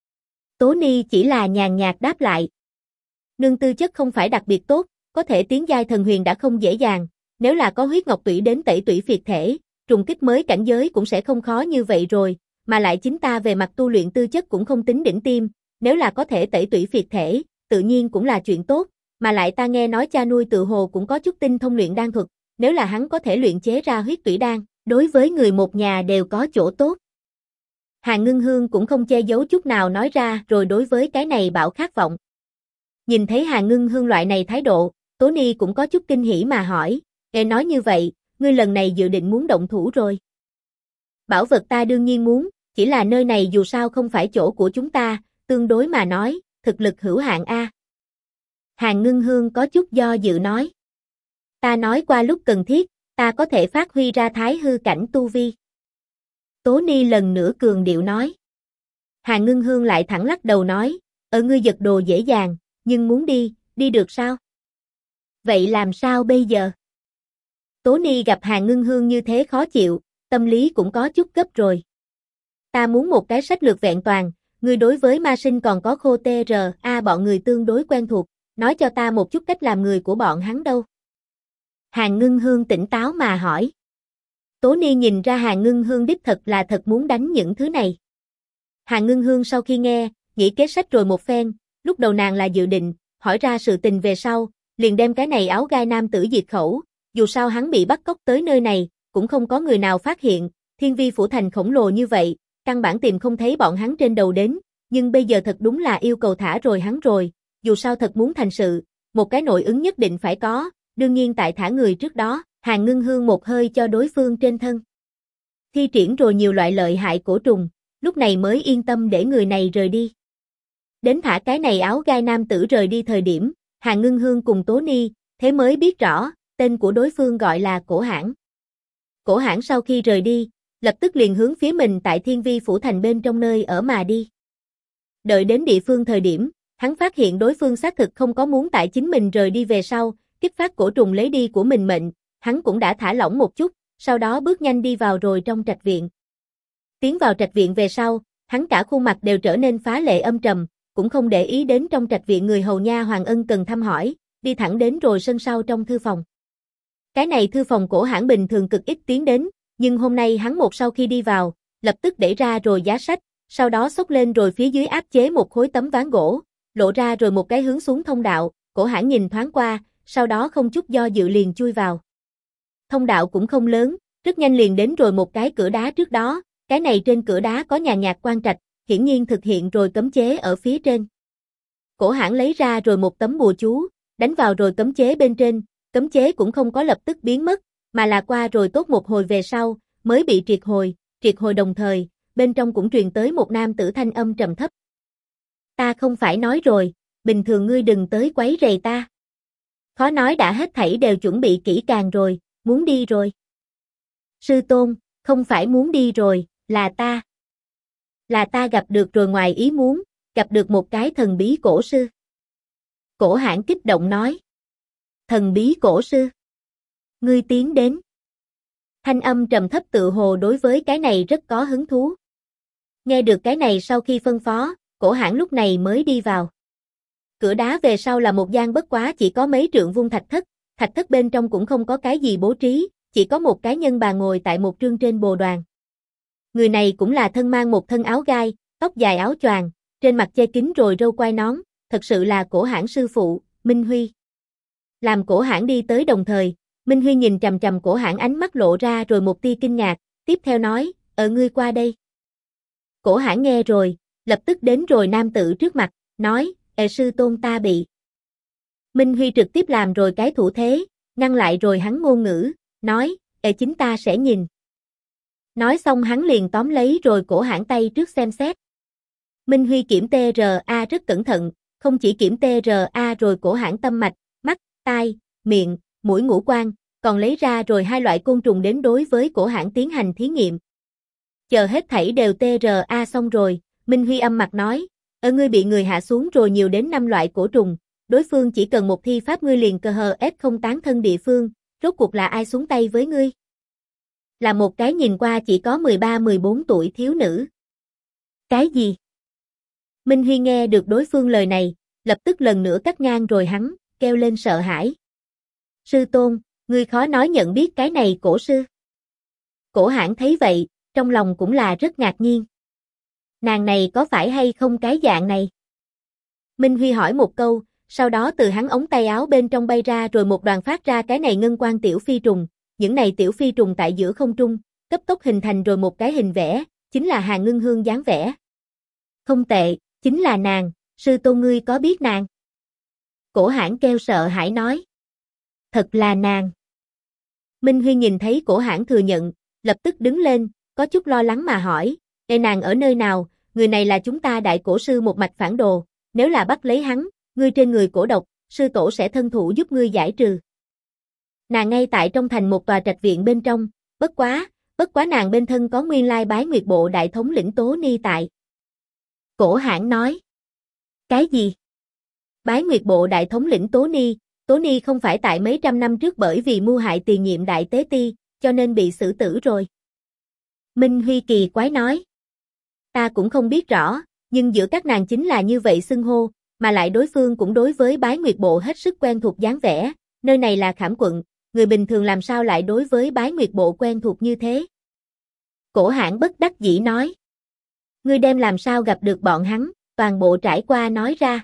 Tố Ni chỉ là nhàn nhạt đáp lại. Nương tư chất không phải đặc biệt tốt, có thể tiến giai thần huyền đã không dễ dàng, nếu là có huyết ngọc tủy đến tẩy tủy phiệt thể, trùng kích mới cảnh giới cũng sẽ không khó như vậy rồi, mà lại chính ta về mặt tu luyện tư chất cũng không tính đỉnh tiêm, nếu là có thể tẩy tủy phiệt thể, tự nhiên cũng là chuyện tốt, mà lại ta nghe nói cha nuôi tự hồ cũng có chút tinh thông luyện đan thuật, nếu là hắn có thể luyện chế ra huyết tủy đan, đối với người một nhà đều có chỗ tốt. Hàn Ngưng Hương cũng không che giấu chút nào nói ra rồi đối với cái này bảo khát vọng. Nhìn thấy Hàn Ngưng Hương loại này thái độ, Tố Ni cũng có chút kinh hỉ mà hỏi, nghe nói như vậy, ngươi lần này dự định muốn động thủ rồi. Bảo vật ta đương nhiên muốn, chỉ là nơi này dù sao không phải chỗ của chúng ta, tương đối mà nói, thực lực hữu hạn a. Hàn Ngưng Hương có chút do dự nói. Ta nói qua lúc cần thiết, ta có thể phát huy ra thái hư cảnh tu vi. Tố Ni lần nữa cường điệu nói. Hàn Ngưng Hương lại thẳng lắc đầu nói, ngươi giật đồ dễ dàng, nhưng muốn đi được sao? Vậy làm sao bây giờ? Tố Ni gặp Hàn Ngưng Hương như thế khó chịu, tâm lý cũng có chút gấp rồi. Ta muốn một cái sách lược vẹn toàn, ngươi đối với ma sinh còn có Khô TRA bọn người tương đối quen thuộc, nói cho ta một chút cách làm người của bọn hắn đâu. Hàn Ngưng Hương tỉnh táo mà hỏi. Tố Ni nhìn ra Hàn Ngưng Hương đích thật là thật muốn đánh những thứ này. Hàn Ngưng Hương sau khi nghe, nghĩ kế sách rồi một phen, lúc đầu nàng là dự định, hỏi ra sự tình về sau, liền đem cái này áo gai nam tử diệt khẩu, dù sao hắn bị bắt cóc tới nơi này, cũng không có người nào phát hiện, Thiên Vi phủ thành khổng lồ như vậy, căn bản tìm không thấy bọn hắn trên đầu đến, nhưng bây giờ thật đúng là yêu cầu thả rồi hắn rồi, dù sao thật muốn thành sự, một cái nội ứng nhất định phải có, đương nhiên tại thả người trước đó, Hàn Ngưng Hương một hơi cho đối phương trên thân. Thi triển rồi nhiều loại lợi hại cổ trùng, lúc này mới yên tâm để người này rời đi. Đến thả cái này áo gai nam tử rời đi thời điểm, Hàn Ngưng Hương cùng Tố Ni, thế mới biết rõ, tên của đối phương gọi là Cổ Hãn. Cổ Hãn sau khi rời đi, lập tức liền hướng phía mình tại Thiên Vi phủ thành bên trong nơi ở mà đi. Đợi đến địa phương thời điểm, hắn phát hiện đối phương xác thực không có muốn tại chính mình rời đi về sau, kích phát cổ trùng lấy đi của mình mệnh, hắn cũng đã thả lỏng một chút, sau đó bước nhanh đi vào rồi trong trạch viện. Tiến vào trạch viện về sau, hắn cả khuôn mặt đều trở nên phá lệ âm trầm, cũng không để ý đến trong trạch viện người hầu nha Hoàng ân cần thăm hỏi, đi thẳng đến rồi sân sau trong thư phòng. Cái này thư phòng Cổ Hãn bình thường cực ít tiến đến, nhưng hôm nay hắn một sau khi đi vào, lập tức đẩy ra rồi giá sách, sau đó xốc lên rồi phía dưới áp chế một khối tấm ván gỗ, lộ ra rồi một cái hướng xuống thông đạo, Cổ Hãn nhìn thoáng qua, sau đó không chút do dự liền chui vào. Thông đạo cũng không lớn, rất nhanh liền đến rồi một cái cửa đá trước đó, cái này trên cửa đá có nhàn nhạt quang trạch, hiển nhiên thực hiện rồi cấm chế ở phía trên. Cổ Hãn lấy ra rồi một tấm bùa chú, đánh vào rồi cấm chế bên trên, cấm chế cũng không có lập tức biến mất, mà là qua rồi tốt một hồi về sau, mới bị triệt hồi đồng thời, bên trong cũng truyền tới một nam tử thanh âm trầm thấp. Ta không phải nói rồi, bình thường ngươi đừng tới quấy rầy ta. Khó nói đã hết thảy đều chuẩn bị kỹ càng rồi, muốn đi rồi. Sư tôn, không phải muốn đi rồi, là ta. Là ta gặp được rồi ngoài ý muốn, gặp được một cái thần bí cổ sư. Cổ Hãn kích động nói. Thần bí cổ sư. Ngươi tiến đến. Thanh âm trầm thấp tự hồ đối với cái này rất có hứng thú. Nghe được cái này sau khi phân phó, Cổ Hãn lúc này mới đi vào. Cửa đá về sau là một gian bất quá chỉ có mấy trượng vuông thạch thất bên trong cũng không có cái gì bố trí, chỉ có một cái nhân bà ngồi tại một trương trên bồ đoàn. Người này cũng là thân mang một thân áo gai, tóc dài áo choàng, trên mặt che kín rồi râu quai nón, thật sự là Cổ Hãn sư phụ, Minh Huy. Làm Cổ Hãn đi tới đồng thời, Minh Huy nhìn chằm chằm Cổ Hãn ánh mắt lộ ra rồi một tia kinh ngạc, tiếp theo nói, ngươi qua đây. Cổ Hãn nghe rồi, lập tức đến rồi nam tử trước mặt, nói, sư tôn ta bị. Minh Huy trực tiếp làm rồi cái thủ thế, ngăn lại rồi hắn ngôn ngữ, nói, chính ta sẽ nhìn. Nói xong hắn liền tóm lấy rồi Cổ Hãn tay trước xem xét. Minh Huy kiểm TRA rất cẩn thận, không chỉ kiểm TRA rồi Cổ Hãn tâm mạch, mắt, tai, miệng, mũi ngũ quan, còn lấy ra rồi hai loại côn trùng đến đối với Cổ Hãn tiến hành thí nghiệm. Chờ hết thảy đều TRA xong rồi, Minh Huy âm mặt nói, ngươi bị người hạ xuống rồi nhiều đến 5 loại cổ trùng, đối phương chỉ cần một thi pháp ngươi liền cờ hờ ép không tán thân địa phương, rốt cuộc là ai xuống tay với ngươi? Là một cái nhìn qua chỉ có 13-14 tuổi thiếu nữ. Cái gì? Minh Huy nghe được đối phương lời này, lập tức lần nữa cắt ngang rồi hắn, kêu lên sợ hãi. Sư tôn, ngươi khó nói nhận biết cái này cổ sư. Cổ Hãn thấy vậy, trong lòng cũng là rất ngạc nhiên. Nàng này có phải hay không cái dạng này? Minh Huy hỏi một câu, sau đó từ hắn ống tay áo bên trong bay ra rồi một đoàn phát ra cái này ngân quang tiểu phi trùng, những này tiểu phi trùng tại giữa không trung, cấp tốc hình thành rồi một cái hình vẽ, chính là Hàn Ngưng Hương dáng vẻ. Không tệ, chính là nàng, sư tôn ngươi có biết nàng? Cổ Hãn kêu sợ hãi nói. Thật là nàng. Minh Huy nhìn thấy Cổ Hãn thừa nhận, lập tức đứng lên, có chút lo lắng mà hỏi, nàng ở nơi nào, người này là chúng ta đại cổ sư một mạch phản đồ, nếu là bắt lấy hắn, ngươi trên người cổ độc, sư tổ sẽ thân thủ giúp ngươi giải trừ. Nàng ngay tại trong thành một tòa trạch viện bên trong, bất quá nàng bên thân có nguyên lai Bái Nguyệt Bộ đại thống lĩnh Tố Ni tại. Cổ Hãn nói. Cái gì? Bái Nguyệt Bộ đại thống lĩnh Tố Ni không phải tại mấy trăm năm trước bởi vì mưu hại tiền nhiệm đại tế ti, cho nên bị xử tử rồi. Minh Huy kỳ quái nói. Ta cũng không biết rõ, nhưng giữa các nàng chính là như vậy xưng hô, mà lại đối phương cũng đối với Bái Nguyệt Bộ hết sức quen thuộc dáng vẻ, nơi này là Khảm quận, người bình thường làm sao lại đối với Bái Nguyệt Bộ quen thuộc như thế? Cổ Hãn bất đắc dĩ nói. Ngươi đem làm sao gặp được bọn hắn, toàn bộ trải qua nói ra.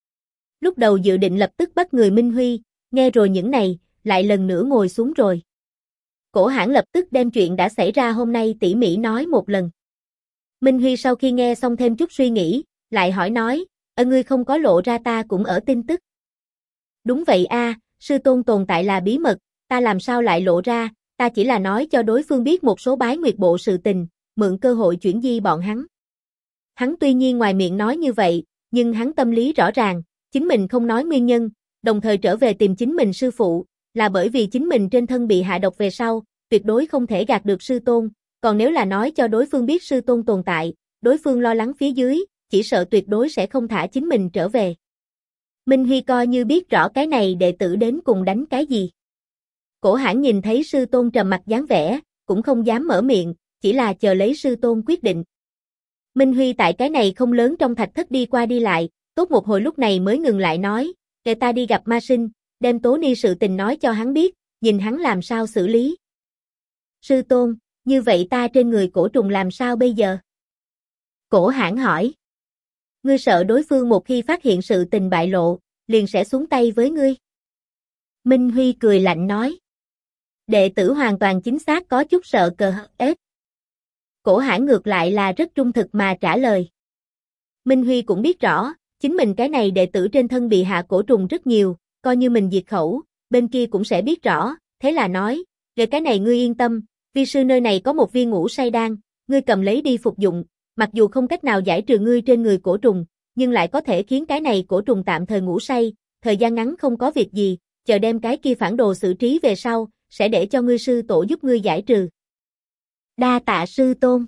Lúc đầu dự định lập tức bắt người Minh Huy, nghe rồi những này, lại lần nữa ngồi xuống rồi. Cổ Hãn lập tức đem chuyện đã xảy ra hôm nay tỉ mỉ nói một lần. Minh Huy sau khi nghe xong thêm chút suy nghĩ, lại hỏi nói, ngươi không có lộ ra ta cũng ở tin tức. Đúng vậy a, sư tôn tồn tại là bí mật, ta làm sao lại lộ ra, ta chỉ là nói cho đối phương biết một số Bái Nguyệt Bộ sự tình, mượn cơ hội chuyển di bọn hắn. Hắn tuy nhiên ngoài miệng nói như vậy, nhưng hắn tâm lý rõ ràng, chính mình không nói nguyên nhân, đồng thời trở về tìm chính mình sư phụ, là bởi vì chính mình trên thân bị hạ độc về sau, tuyệt đối không thể gạt được sư tôn, còn nếu là nói cho đối phương biết sư tôn tồn tại, đối phương lo lắng phía dưới, chỉ sợ tuyệt đối sẽ không thả chính mình trở về. Minh Huy coi như biết rõ cái này đệ tử đến cùng đánh cái gì. Cổ Hãn nhìn thấy sư tôn trầm mặt dáng vẻ, cũng không dám mở miệng, chỉ là chờ lấy sư tôn quyết định. Minh Huy tại cái này không lớn trong thạch thất đi qua đi lại, tốt một hồi lúc này mới ngừng lại nói, để ta đi gặp ma sinh, đem Tố Ni sự tình nói cho hắn biết, nhìn hắn làm sao xử lý. Sư tôn, như vậy ta trên người cổ trùng làm sao bây giờ? Cổ Hãn hỏi. Ngươi sợ đối phương một khi phát hiện sự tình bại lộ, liền sẽ xuống tay với ngươi. Minh Huy cười lạnh nói. Đệ tử hoàn toàn chính xác có chút sợ cờ ếch. Cổ Hãn ngược lại là rất trung thực mà trả lời. Minh Huy cũng biết rõ, chính mình cái này đệ tử trên thân bị hạ cổ trùng rất nhiều, coi như mình diệt khẩu, bên kia cũng sẽ biết rõ, thế là nói, về cái này ngươi yên tâm, vi sư nơi này có một viên ngũ say đan, ngươi cầm lấy đi phục dụng, mặc dù không cách nào giải trừ ngươi trên người cổ trùng, nhưng lại có thể khiến cái này cổ trùng tạm thời ngủ say, thời gian ngắn không có việc gì, chờ đem cái kia phản đồ xử trí về sau, sẽ để cho ngươi sư tổ giúp ngươi giải trừ. Đa tạ sư tôn.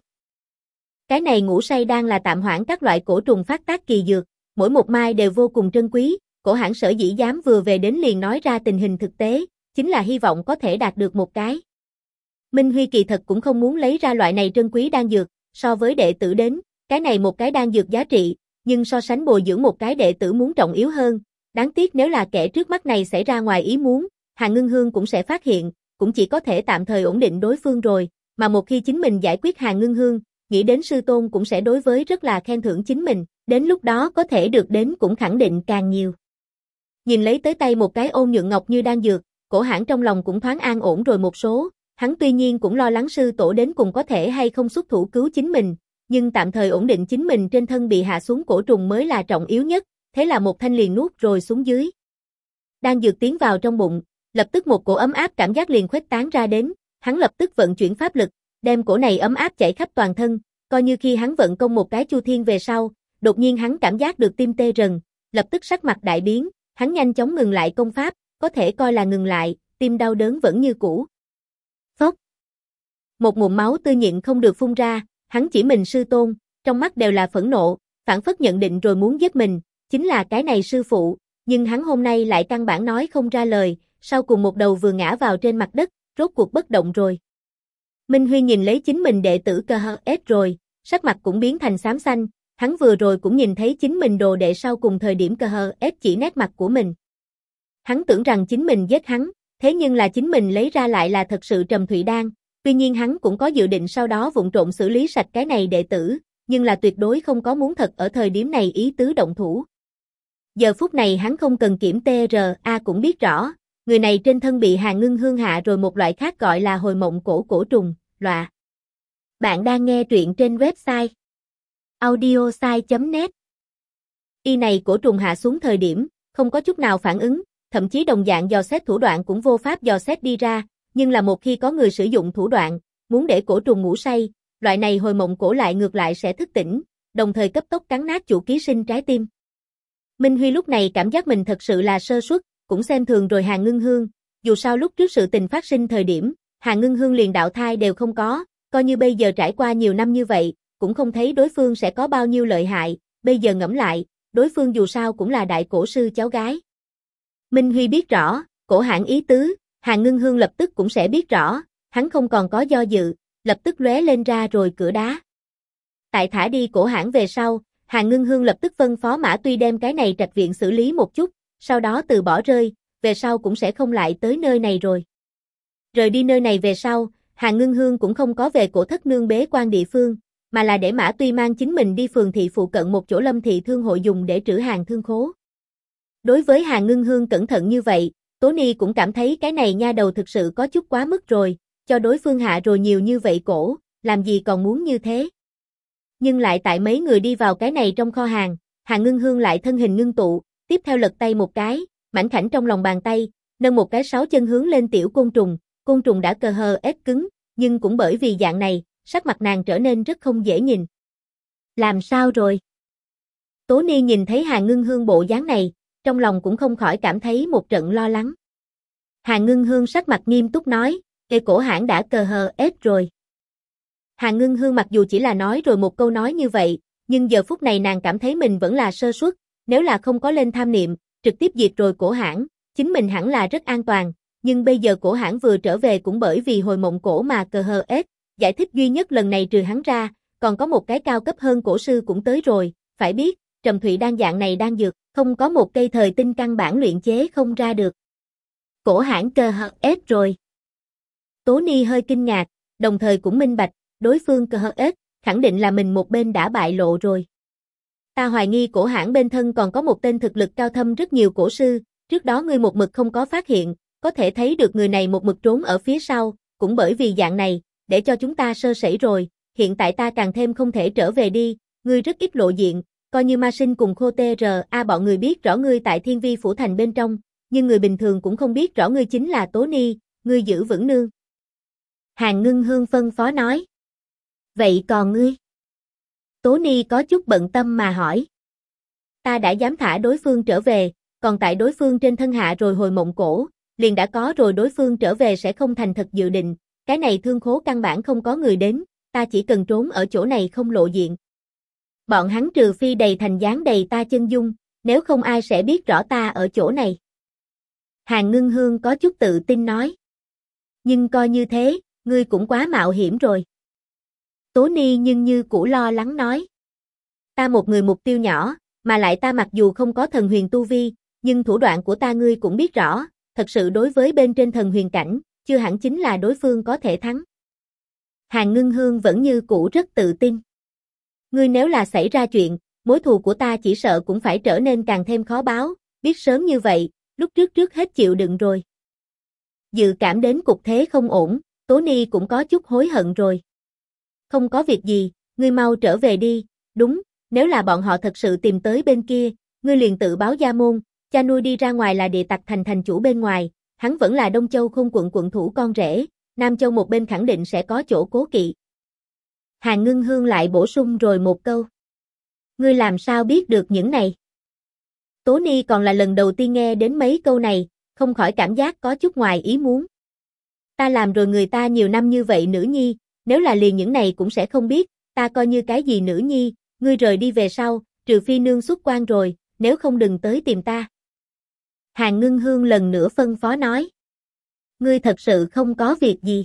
Cái này ngủ say đan là tạm hoãn các loại cổ trùng phát tác kỳ dược, mỗi một mai đều vô cùng trân quý, Cổ Hãn sở dĩ dám vừa về đến liền nói ra tình hình thực tế, chính là hy vọng có thể đạt được một cái. Minh Huy kỳ thật cũng không muốn lấy ra loại này trân quý đan dược, so với đệ tử đến, cái này một cái đan dược giá trị, nhưng so sánh bồi dưỡng một cái đệ tử muốn trọng yếu hơn, đáng tiếc nếu là kẻ trước mắt này xảy ra ngoài ý muốn, Hàn Ngưng Hương cũng sẽ phát hiện, cũng chỉ có thể tạm thời ổn định đối phương rồi, mà một khi chính mình giải quyết Hàn Ngưng Hương, nghĩ đến sư tôn cũng sẽ đối với rất là khen thưởng chính mình, đến lúc đó có thể được đến cũng khẳng định càng nhiều. Nhìn lấy tới tay một cái ôn nhuận ngọc như đan dược, Cổ Hãn trong lòng cũng thoáng an ổn rồi một số, hắn tuy nhiên cũng lo lắng sư tổ đến cùng có thể hay không xuất thủ cứu chính mình, nhưng tạm thời ổn định chính mình trên thân bị hạ xuống cổ trùng mới là trọng yếu nhất, thế là một thanh liền nuốt rồi xuống dưới. Đan dược tiến vào trong bụng, lập tức một cổ ấm áp cảm giác liền khuếch tán ra đến, hắn lập tức vận chuyển pháp lực, đem cổ này ấm áp chảy khắp toàn thân, coi như khi hắn vận công một cái chu thiên về sau, đột nhiên hắn cảm giác được tim tê rần, lập tức sắc mặt đại biến, hắn nhanh chóng ngừng lại công pháp, có thể coi là ngừng lại, tim đau đớn vẫn như cũ. Phốc. Một ngụm máu tươi nhịn không được phun ra, hắn chỉ mình sư tôn, trong mắt đều là phẫn nộ, phản phất nhận định rồi muốn giết mình, chính là cái này sư phụ, nhưng hắn hôm nay lại căn bản nói không ra lời, sau cùng một đầu vừa ngã vào trên mặt đất, rốt cuộc bất động rồi. Minh Huy nhìn lấy chính mình đệ tử KHS rồi, sắc mặt cũng biến thành xám xanh, hắn vừa rồi cũng nhìn thấy chính mình đồ đệ sau cùng thời điểm KHS chỉ nét mặt của mình. Hắn tưởng rằng chính mình giết hắn, thế nhưng là chính mình lấy ra lại là thật sự Trầm Thụy Đan, tuy nhiên hắn cũng có dự định sau đó vụng trộn xử lý sạch cái này đệ tử, nhưng là tuyệt đối không có muốn thật ở thời điểm này ý tứ động thủ. Giờ phút này hắn không cần kiểm TRA cũng biết rõ, người này trên thân bị Hàn Ngưng Hương hạ rồi một loại khác gọi là hồi mộng cổ trùng, lọa. Bạn đang nghe truyện trên website audiosai.net. Y này cổ trùng hạ xuống thời điểm, không có chút nào phản ứng, thậm chí đồng dạng dò xét thủ đoạn cũng vô pháp dò xét đi ra, nhưng là một khi có người sử dụng thủ đoạn, muốn để cổ trùng ngủ say, loại này hồi mộng cổ lại ngược lại sẽ thức tỉnh, đồng thời cấp tốc cắn nát chủ ký sinh trái tim. Minh Huy lúc này cảm giác mình thật sự là sơ suất, cũng xem thường rồi Hàn Ngưng Hương, dù sao lúc trước sự tình phát sinh thời điểm, Hàn Ngưng Hương liền đạo thai đều không có, coi như bây giờ trải qua nhiều năm như vậy, cũng không thấy đối phương sẽ có bao nhiêu lợi hại, bây giờ ngẫm lại, đối phương dù sao cũng là đại cổ sư cháu gái. Minh Huy biết rõ, Cổ Hãn ý tứ, Hàn Ngưng Hương lập tức cũng sẽ biết rõ, hắn không còn có do dự, lập tức lóe lên ra rồi cửa đá. Tại thả đi Cổ Hãn về sau, Hàn Ngưng Hương lập tức phân phó Mã Tuy đem cái này trạch viện xử lý một chút, sau đó từ bỏ rơi, về sau cũng sẽ không lại tới nơi này rồi. Rời đi nơi này về sau, Hàn Ngưng Hương cũng không có về Cổ Thất Nương bế quan địa phương, mà là để Mã Tuy mang chính mình đi phường thị phụ cận một chỗ Lâm thị thương hội dùng để trữ hàng thương khố. Đối với Hàn Ngưng Hương cẩn thận như vậy, Tố Ni cũng cảm thấy cái này nha đầu thực sự có chút quá mức rồi, cho đối phương hạ rồi nhiều như vậy cổ, làm gì còn muốn như thế. Nhưng lại tại mấy người đi vào cái này trong kho hàng, Hàn Ngưng Hương lại thân hình ngưng tụ, tiếp theo lật tay một cái, mảnh khảnh trong lòng bàn tay, nâng một cái 6 chân hướng lên tiểu côn trùng đã cờ hờ ép cứng, nhưng cũng bởi vì dạng này, sắc mặt nàng trở nên rất không dễ nhìn. Làm sao rồi? Tố Ni nhìn thấy Hàn Ngưng Hương bộ dáng này, trong lòng cũng không khỏi cảm thấy một trận lo lắng. Hàn Ngưng Hương sắc mặt nghiêm túc nói, cổ hãng đã cờ hờ ép rồi. Hàn Ngưng Hương mặc dù chỉ là nói rồi một câu nói như vậy, nhưng giờ phút này nàng cảm thấy mình vẫn là sơ suất, nếu là không có lên tham niệm, trực tiếp diệt rồi cổ hãng, chính mình hẳn là rất an toàn, nhưng bây giờ cổ hãng vừa trở về cũng bởi vì hồi mộng cổ mà cờ hờ ép, giải thích duy nhất lần này trừ hắn ra, còn có một cái cao cấp hơn cổ sư cũng tới rồi, phải biết, Trầm Thụy đan dạng này đan dược, không có một cây thời tinh căn bản luyện chế không ra được. Cổ hãng cờ hờ ép rồi. Tố Ni hơi kinh ngạc, đồng thời cũng minh bạch, đối phương cờ hờ ép, khẳng định là mình một bên đã bại lộ rồi. Ta hoài nghi cổ hãng bên thân còn có một tên thực lực cao thâm rất nhiều cổ sư, trước đó ngươi một mực không có phát hiện, có thể thấy được người này một mực trốn ở phía sau, cũng bởi vì dạng này, để cho chúng ta sơ sẩy rồi, hiện tại ta càng thêm không thể trở về đi, ngươi rất ít lộ diện, coi như Ma Sinh cùng Khô T.R.A bọn người biết rõ ngươi tại Thiên Vi Phủ Thành bên trong, nhưng người bình thường cũng không biết rõ ngươi chính là Tố Ni, ngươi giữ vững nương. Hàn Ngưng Hương phân phó nói. Vậy còn ngươi? Tố Ni có chút bận tâm mà hỏi. Ta đã dám thả đối phương trở về, còn tại đối phương trên thân hạ rồi hồi mộng cổ, liền đã có rồi đối phương trở về sẽ không thành thật dự định, cái này thương khố căn bản không có người đến, ta chỉ cần trốn ở chỗ này không lộ diện. Bọn hắn trừ phi đầy thành dáng đầy ta chân dung, nếu không ai sẽ biết rõ ta ở chỗ này. Hàn Ngưng Hương có chút tự tin nói. Nhưng coi như thế, ngươi cũng quá mạo hiểm rồi. Tố Ni nhưng như cũ lo lắng nói. Ta một người mục tiêu nhỏ, mà lại ta mặc dù không có thần huyền tu vi, nhưng thủ đoạn của ta ngươi cũng biết rõ, thật sự đối với bên trên thần huyền cảnh, chưa hẳn chính là đối phương có thể thắng. Hàn Ngưng Hương vẫn như cũ rất tự tin. Ngươi nếu là xảy ra chuyện, mối thù của ta chỉ sợ cũng phải trở nên càng thêm khó báo, biết sớm như vậy, lúc trước hết chịu đựng rồi. Dự cảm đến cục thế không ổn, Tố Ni cũng có chút hối hận rồi. Không có việc gì, ngươi mau trở về đi, đúng, nếu là bọn họ thật sự tìm tới bên kia, ngươi liền tự báo gia môn, cha nuôi đi ra ngoài là địa tặc thành thành chủ bên ngoài, hắn vẫn là Đông Châu Khôn quận quận thủ con rể, Nam Châu một bên khẳng định sẽ có chỗ cố kỵ. Hàn Ngưng Hương lại bổ sung rồi một câu. Ngươi làm sao biết được những này? Tố Ni còn là lần đầu tiên nghe đến mấy câu này, không khỏi cảm giác có chút ngoài ý muốn. Ta làm rồi người ta nhiều năm như vậy nữ nhi, nếu là liền những này cũng sẽ không biết, ta coi như cái gì nữ nhi, ngươi rời đi về sau, trừ phi nương xuất quan rồi, nếu không đừng tới tìm ta. Hàn Ngưng Hương lần nữa phân phó nói. Ngươi thật sự không có việc gì.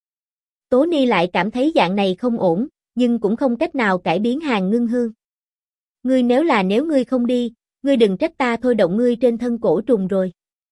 Tố Ni lại cảm thấy dạng này không ổn, nhưng cũng không cách nào cải biến Hàn Ngưng Hương. Ngươi nếu ngươi không đi, ngươi đừng trách ta thôi động ngươi trên thân cổ trùng rồi.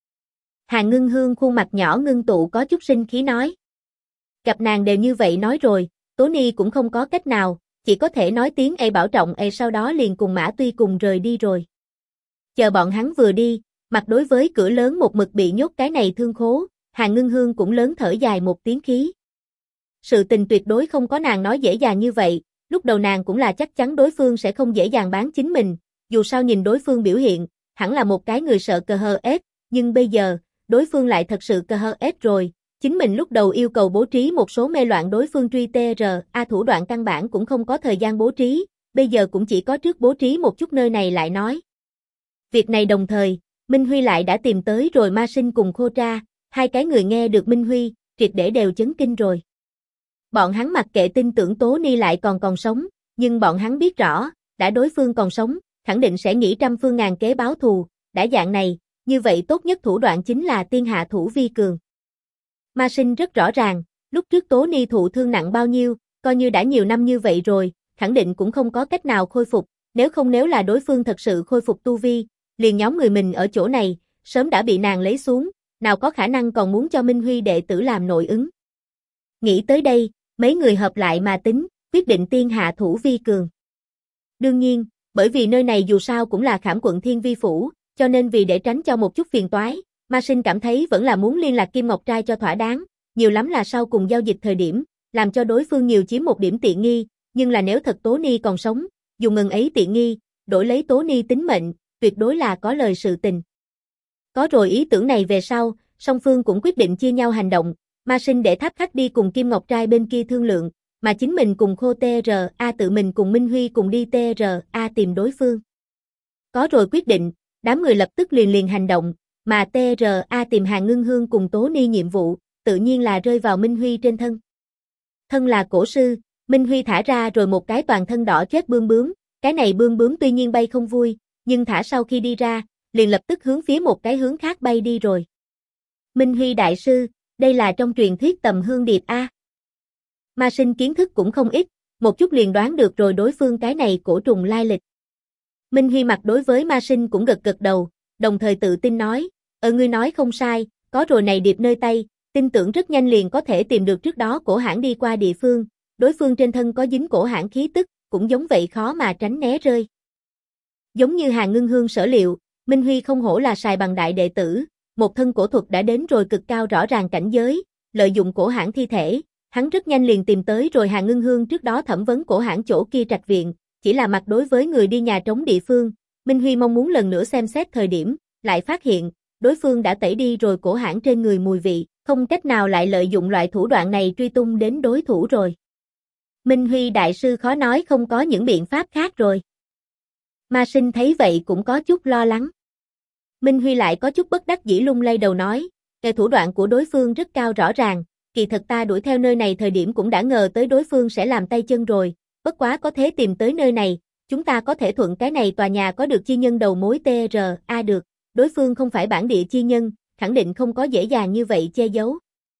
Hàn Ngưng Hương khuôn mặt nhỏ ngưng tụ có chút sinh khí nói. Gặp nàng đều như vậy nói rồi, Tố Ni cũng không có cách nào, chỉ có thể nói tiếng bảo trọng sau đó liền cùng Mã Tuy cùng rời đi rồi. Chờ bọn hắn vừa đi, mặt đối với cửa lớn một mực bị nhốt cái này thương khố, Hàn Ngưng Hương cũng lớn thở dài một tiếng khí. Sự tình tuyệt đối không có nàng nói dễ dàng như vậy, lúc đầu nàng cũng là chắc chắn đối phương sẽ không dễ dàng bán chính mình, dù sao nhìn đối phương biểu hiện, hẳn là một cái người sợ cờ hờ ép, nhưng bây giờ, đối phương lại thật sự cờ hờ ép rồi, chính mình lúc đầu yêu cầu bố trí một số mê loạn đối phương truy TR, thủ đoạn căn bản cũng không có thời gian bố trí, bây giờ cũng chỉ có trước bố trí một chút nơi này lại nói. Việc này đồng thời, Minh Huy lại đã tìm tới rồi Ma Sinh cùng Khô Tra, hai cái người nghe được Minh Huy, triệt để đều chấn kinh rồi. Bọn hắn mặc kệ tin tưởng Tố Ni lại còn sống, nhưng bọn hắn biết rõ, đã đối phương còn sống, khẳng định sẽ nghĩ trăm phương ngàn kế báo thù, đã dạng này, như vậy tốt nhất thủ đoạn chính là tiên hạ thủ vi cường. Ma Sinh rất rõ ràng, lúc trước Tố Ni thụ thương nặng bao nhiêu, coi như đã nhiều năm như vậy rồi, khẳng định cũng không có cách nào khôi phục, nếu là đối phương thật sự khôi phục tu vi, liền nhóm người mình ở chỗ này, sớm đã bị nàng lấy xuống, nào có khả năng còn muốn cho Minh Huy đệ tử làm nội ứng. Nghĩ tới đây, mấy người hợp lại mà tính, quyết định tiên hạ thủ vi cường. Đương nhiên, bởi vì nơi này dù sao cũng là Khảm quận Thiên Vi Phủ, cho nên vì để tránh cho một chút phiền toái, Ma Sinh cảm thấy vẫn là muốn liên lạc Kim Ngọc Trai cho thỏa đáng, nhiều lắm là sau cùng giao dịch thời điểm, làm cho đối phương nhiều chiếm một điểm tiện nghi, nhưng là nếu thật Tố Ni còn sống, dùng ngần ấy tiện nghi, đổi lấy Tố Ni tính mệnh, tuyệt đối là có lời sự tình. Có rồi ý tưởng này về sau, song phương cũng quyết định chia nhau hành động, Ma Sinh để Tháp Khách đi cùng Kim Ngọc Trai bên kia thương lượng, mà chính mình cùng Khô TRA tự mình cùng Minh Huy cùng đi TRA tìm đối phương. Có rồi quyết định, đám người lập tức liền hành động, mà TRA tìm Hàn Ngưng Hương cùng Tố Ni nhiệm vụ, tự nhiên là rơi vào Minh Huy trên thân. Thân là cổ sư, Minh Huy thả ra rồi một cái toàn thân đỏ chét bươm bướm, cái này bươm bướm tuy nhiên bay không vui, nhưng thả sau khi đi ra, liền lập tức hướng phía một cái hướng khác bay đi rồi. Minh Huy đại sư, đây là trong truyền thuyết Tầm Hương Điệp a. Ma Sinh kiến thức cũng không ít, một chút liền đoán được rồi đối phương cái này cổ trùng lai lịch. Minh Huy mặt đối với Ma Sinh cũng gật đầu, đồng thời tự tin nói, ngươi nói không sai, có rồi này điệp nơi tay, tin tưởng rất nhanh liền có thể tìm được trước đó cổ hãng đi qua địa phương, đối phương trên thân có dính cổ hãng khí tức, cũng giống vậy khó mà tránh né rơi. Giống như Hàn Ngưng Hương sở liệu, Minh Huy không hổ là sài bằng đại đệ tử, một thân cổ thuật đã đến rồi cực cao rõ ràng cảnh giới, lợi dụng cổ hãng thi thể, hắn rất nhanh liền tìm tới rồi Hàn Ngưng Hương trước đó thẩm vấn cổ hãng chỗ kia trạch viện, chỉ là mặt đối với người đi nhà trống địa phương, Minh Huy mong muốn lần nữa xem xét thời điểm, lại phát hiện, đối phương đã tẩy đi rồi cổ hãng trên người mùi vị, không cách nào lại lợi dụng loại thủ đoạn này truy tung đến đối thủ rồi. Minh Huy đại sư khó nói không có những biện pháp khác rồi. Ma Sinh thấy vậy cũng có chút lo lắng. Minh Huy lại có chút bất đắc dĩ lung lay đầu nói, cái thủ đoạn của đối phương rất cao rõ ràng, kỳ thật ta đuổi theo nơi này thời điểm cũng đã ngờ tới đối phương sẽ làm tay chân rồi, bất quá có thế tìm tới nơi này, chúng ta có thể thuận cái này tòa nhà có được chi nhân đầu mối TRA được, đối phương không phải bản địa chi nhân, khẳng định không có dễ dàng như vậy che giấu.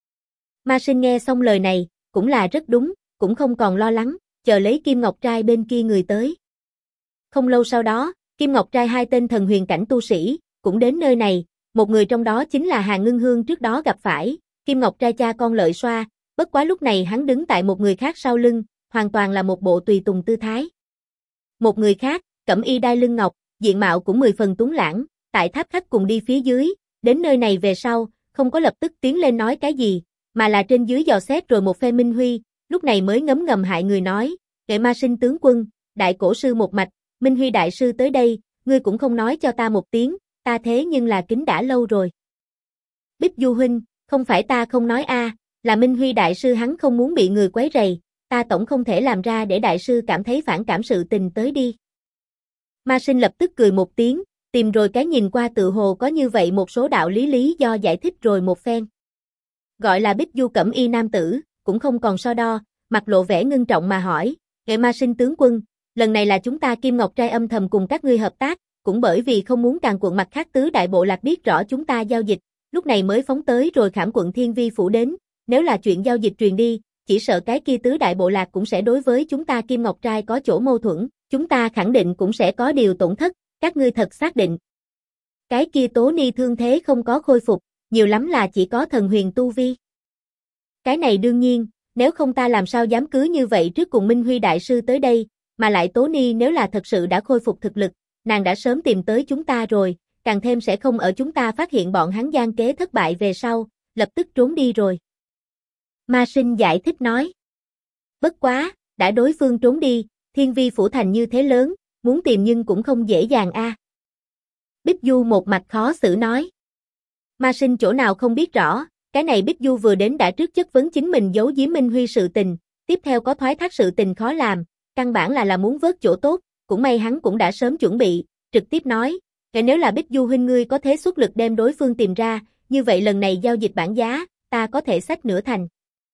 Ma Sinh nghe xong lời này, cũng là rất đúng, cũng không còn lo lắng, chờ lấy Kim Ngọc Trai bên kia người tới. Không lâu sau đó, Kim Ngọc Trai hai tên thần huyền cảnh tu sĩ, cũng đến nơi này, một người trong đó chính là Hàn Ngưng Hương trước đó gặp phải, Kim Ngọc Trai cha con Lợi Xoa, bất quá lúc này hắn đứng tại một người khác sau lưng, hoàn toàn là một bộ tùy tùng tư thái. Một người khác, cẩm y đai lưng ngọc, diện mạo cũng 10 phần tuấn lãng, tại Tháp Khách cùng đi phía dưới, đến nơi này về sau, không có lập tức tiến lên nói cái gì, mà là trên dưới dò xét rồi một phe Minh Huy, lúc này mới ngấm ngầm hại người nói, "Đệ Ma Sinh tướng quân, đại cổ sư một mạch, Minh Huy đại sư tới đây, ngươi cũng không nói cho ta một tiếng, ta thế nhưng là kính đã lâu rồi." Bích Du huynh, không phải ta không nói a, là Minh Huy đại sư hắn không muốn bị người quấy rầy, ta tổng không thể làm ra để đại sư cảm thấy phản cảm sự tình tới đi. Ma Sinh lập tức cười một tiếng, tìm rồi cái nhìn qua tự hồ có như vậy một số đạo lý do giải thích rồi một phen. Gọi là Bích Du cẩm y nam tử, cũng không còn so đo, mặt lộ vẻ ngưng trọng mà hỏi, "Nghệ Ma Sinh tướng quân, lần này là chúng ta Kim Ngọc Trai âm thầm cùng các ngươi hợp tác, cũng bởi vì không muốn Càn quận mặt khác tứ đại bộ lạc biết rõ chúng ta giao dịch, lúc này mới phóng tới rồi Khảm quận Thiên Vi phủ đến, nếu là chuyện giao dịch truyền đi, chỉ sợ cái kia tứ đại bộ lạc cũng sẽ đối với chúng ta Kim Ngọc Trai có chỗ mâu thuẫn, chúng ta khẳng định cũng sẽ có điều tổn thất, các ngươi thật xác định." Cái kia Tố Ni thương thế không có khôi phục, nhiều lắm là chỉ có thần huyền tu vi. Cái này đương nhiên, nếu không ta làm sao dám cứ như vậy trước cùng Minh Huy đại sư tới đây, mà lại Tố Ni nếu là thật sự đã khôi phục thực lực, nàng đã sớm tìm tới chúng ta rồi, càng thêm sẽ không ở chúng ta phát hiện bọn hắn gian kế thất bại về sau, lập tức trốn đi rồi. Ma Sinh giải thích nói. Bất quá, đã đối phương trốn đi, Thiên Vi phủ thành như thế lớn, muốn tìm nhưng cũng không dễ dàng a. Bích Du một mặt khó xử nói. Ma Sinh chỗ nào không biết rõ, cái này Bích Du vừa đến đã trước chất vấn chính mình giấu giếm Minh Huy sự tình, tiếp theo có thoái thác sự tình khó làm, căn bản là muốn vớt chỗ tốt, cũng may hắn cũng đã sớm chuẩn bị, trực tiếp nói, nếu là Bích Du huynh ngươi có thế xuất lực đem đối phương tìm ra, như vậy lần này giao dịch bản giá, ta có thể xách nửa thành.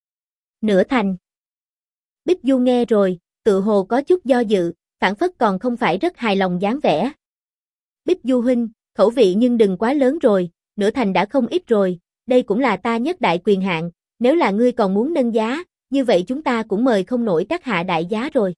Nửa thành. Bích Du nghe rồi, tự hồ có chút do dự, phản phất còn không phải rất hài lòng dáng vẻ. Bích Du huynh, khẩu vị nhưng đừng quá lớn rồi, nửa thành đã không ít rồi, đây cũng là ta nhất đại quyền hạn, nếu là ngươi còn muốn nâng giá, như vậy chúng ta cũng mời không nổi các hạ đại giá rồi.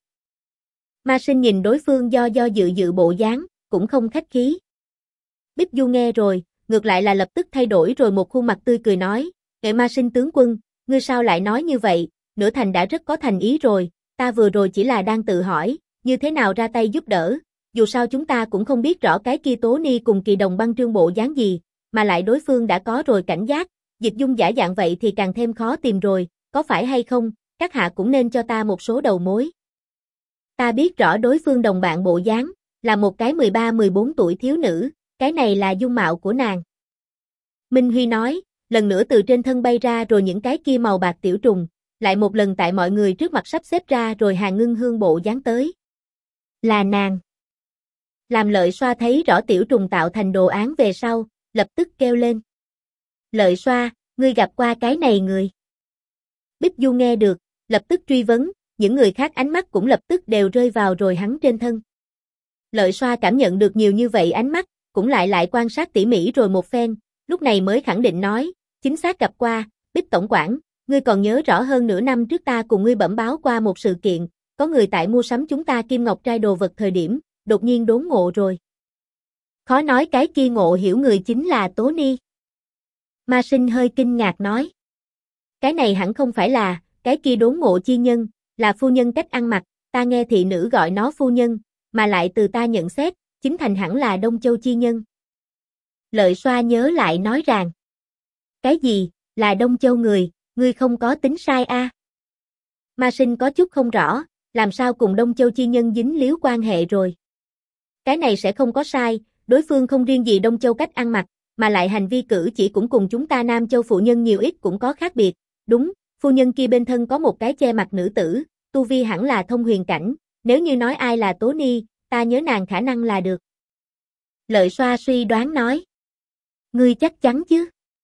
Ma Sinh nhìn đối phương do dự bộ dáng, cũng không khách khí. Bích Du nghe rồi, ngược lại là lập tức thay đổi rồi một khuôn mặt tươi cười nói, Nghệ Ma Sinh tướng quân, ngươi sao lại nói như vậy, nửa thành đã rất có thành ý rồi, ta vừa rồi chỉ là đang tự hỏi, như thế nào ra tay giúp đỡ, dù sao chúng ta cũng không biết rõ cái kia Tố Ni cùng Kỳ Đồng băng trương bộ dáng gì, mà lại đối phương đã có rồi cảnh giác, dịch dung giả dạng vậy thì càng thêm khó tìm rồi, có phải hay không, các hạ cũng nên cho ta một số đầu mối. Ta biết rõ đối phương đồng bạn bộ dáng, là một cái 13-14 tuổi thiếu nữ, cái này là dung mạo của nàng. Minh Huy nói, lần nữa từ trên thân bay ra rồi những cái kia màu bạc tiểu trùng, lại một lần tại mọi người trước mặt sắp xếp ra rồi Hàn Ngưng Hương bộ dáng tới. Là nàng. Làm Lợi Xoa thấy rõ tiểu trùng tạo thành đồ án về sau, lập tức kêu lên. Lợi Xoa, ngươi gặp qua cái này người. Bích Du nghe được, lập tức truy vấn, những người khác ánh mắt cũng lập tức đều rơi vào rồi hắn trên thân. Lợi Xoa cảm nhận được nhiều như vậy ánh mắt, cũng lại quan sát tỉ mỉ rồi một phen, lúc này mới khẳng định nói, chính xác gặp qua, Bích tổng quản, ngươi còn nhớ rõ hơn nửa năm trước ta cùng ngươi bẩm báo qua một sự kiện, có người tại mua sắm chúng ta kim ngọc trai đồ vật thời điểm, đột nhiên đốn ngộ rồi. Khó nói cái kia ngộ hiểu người chính là Tố Ni. Ma Sinh hơi kinh ngạc nói. Cái này hẳn không phải là, cái kia đốn ngộ chi nhân, là phu nhân cách ăn mặc, ta nghe thị nữ gọi nó phu nhân, mà lại từ ta nhận xét, chính thành hẳn là Đông Châu chi nhân. Lợi Xoa nhớ lại nói rằng. Cái gì, là Đông Châu người, ngươi không có tính sai a? Ma Sinh có chút không rõ, làm sao cùng Đông Châu chi nhân dính líu quan hệ rồi. Cái này sẽ không có sai, đối phương không riêng gì Đông Châu cách ăn mặc, mà lại hành vi cử chỉ cũng cùng chúng ta Nam Châu phụ nhân nhiều ít cũng có khác biệt. Đúng, phu nhân kia bên thân có một cái che mặt nữ tử, tu vi hẳn là thông huyền cảnh, nếu như nói ai là Tố Ni, ta nhớ nàng khả năng là được. Lợi Xoa suy đoán nói. Ngươi chắc chắn chứ?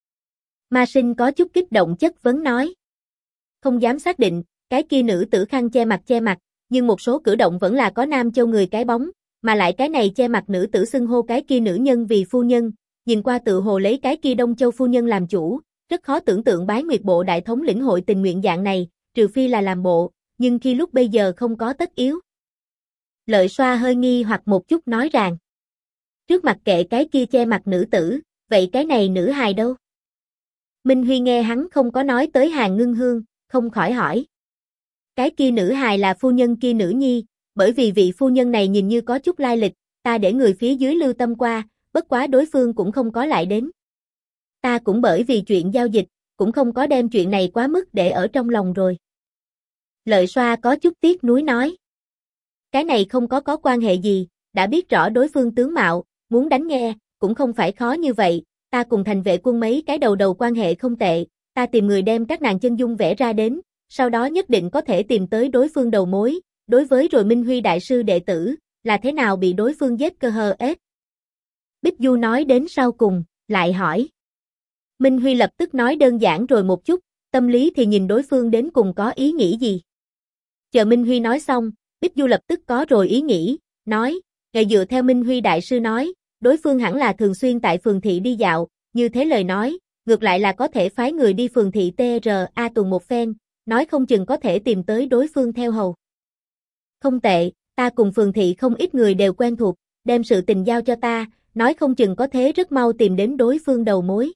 Ma Sinh có chút kích động chất vấn nói. Không dám xác định, cái kia nữ tử khăn che mặt, nhưng một số cử động vẫn là có Nam Châu người cái bóng, mà lại cái này che mặt nữ tử xưng hô cái kia nữ nhân vì phu nhân, nhìn qua tự hồ lấy cái kia Đông Châu phu nhân làm chủ, rất khó tưởng tượng Bái Nguyệt bộ đại thống lĩnh hội tình nguyện dạng này, trừ phi là làm bộ, nhưng khi lúc bây giờ không có tất yếu. Lợi Xoa hơi nghi hoặc một chút nói rằng. Trước mặt kệ cái kia che mặt nữ tử, vậy cái này nữ hài đâu? Minh Huy nghe hắn không có nói tới Hàn Ngưng Hương, không khỏi hỏi. Cái kia nữ hài là phu nhân kia nữ nhi, bởi vì vị phu nhân này nhìn như có chút lai lịch, ta để người phía dưới lưu tâm qua, bất quá đối phương cũng không có lại đến. Ta cũng bởi vì chuyện giao dịch, cũng không có đem chuyện này quá mức để ở trong lòng rồi. Lợi Xoa có chút tiếc nuối nói. Cái này không có quan hệ gì, đã biết rõ đối phương tướng mạo, muốn đánh nghe, cũng không phải khó như vậy, ta cùng thành vệ quân mấy cái đầu quan hệ không tệ, ta tìm người đem các nàng chân dung vẽ ra đến, sau đó nhất định có thể tìm tới đối phương đầu mối, đối với rồi Minh Huy đại sư đệ tử, là thế nào bị đối phương giết cơ hờ ết. Bích Du nói đến sau cùng, lại hỏi. Minh Huy lập tức nói đơn giản rồi một chút, tâm lý thì nhìn đối phương đến cùng có ý nghĩ gì. Chờ Minh Huy nói xong, Bích Du lập tức có rồi ý nghĩ, nói, ngày dựa theo Minh Huy đại sư nói, đối phương hẳn là thường xuyên tại phường thị đi dạo, như thế lời nói, ngược lại là có thể phái người đi phường thị TRA tuần một phen, nói không chừng có thể tìm tới đối phương theo hầu. Không tệ, ta cùng phường thị không ít người đều quen thuộc, đem sự tình giao cho ta, nói không chừng có thế rất mau tìm đến đối phương đầu mối.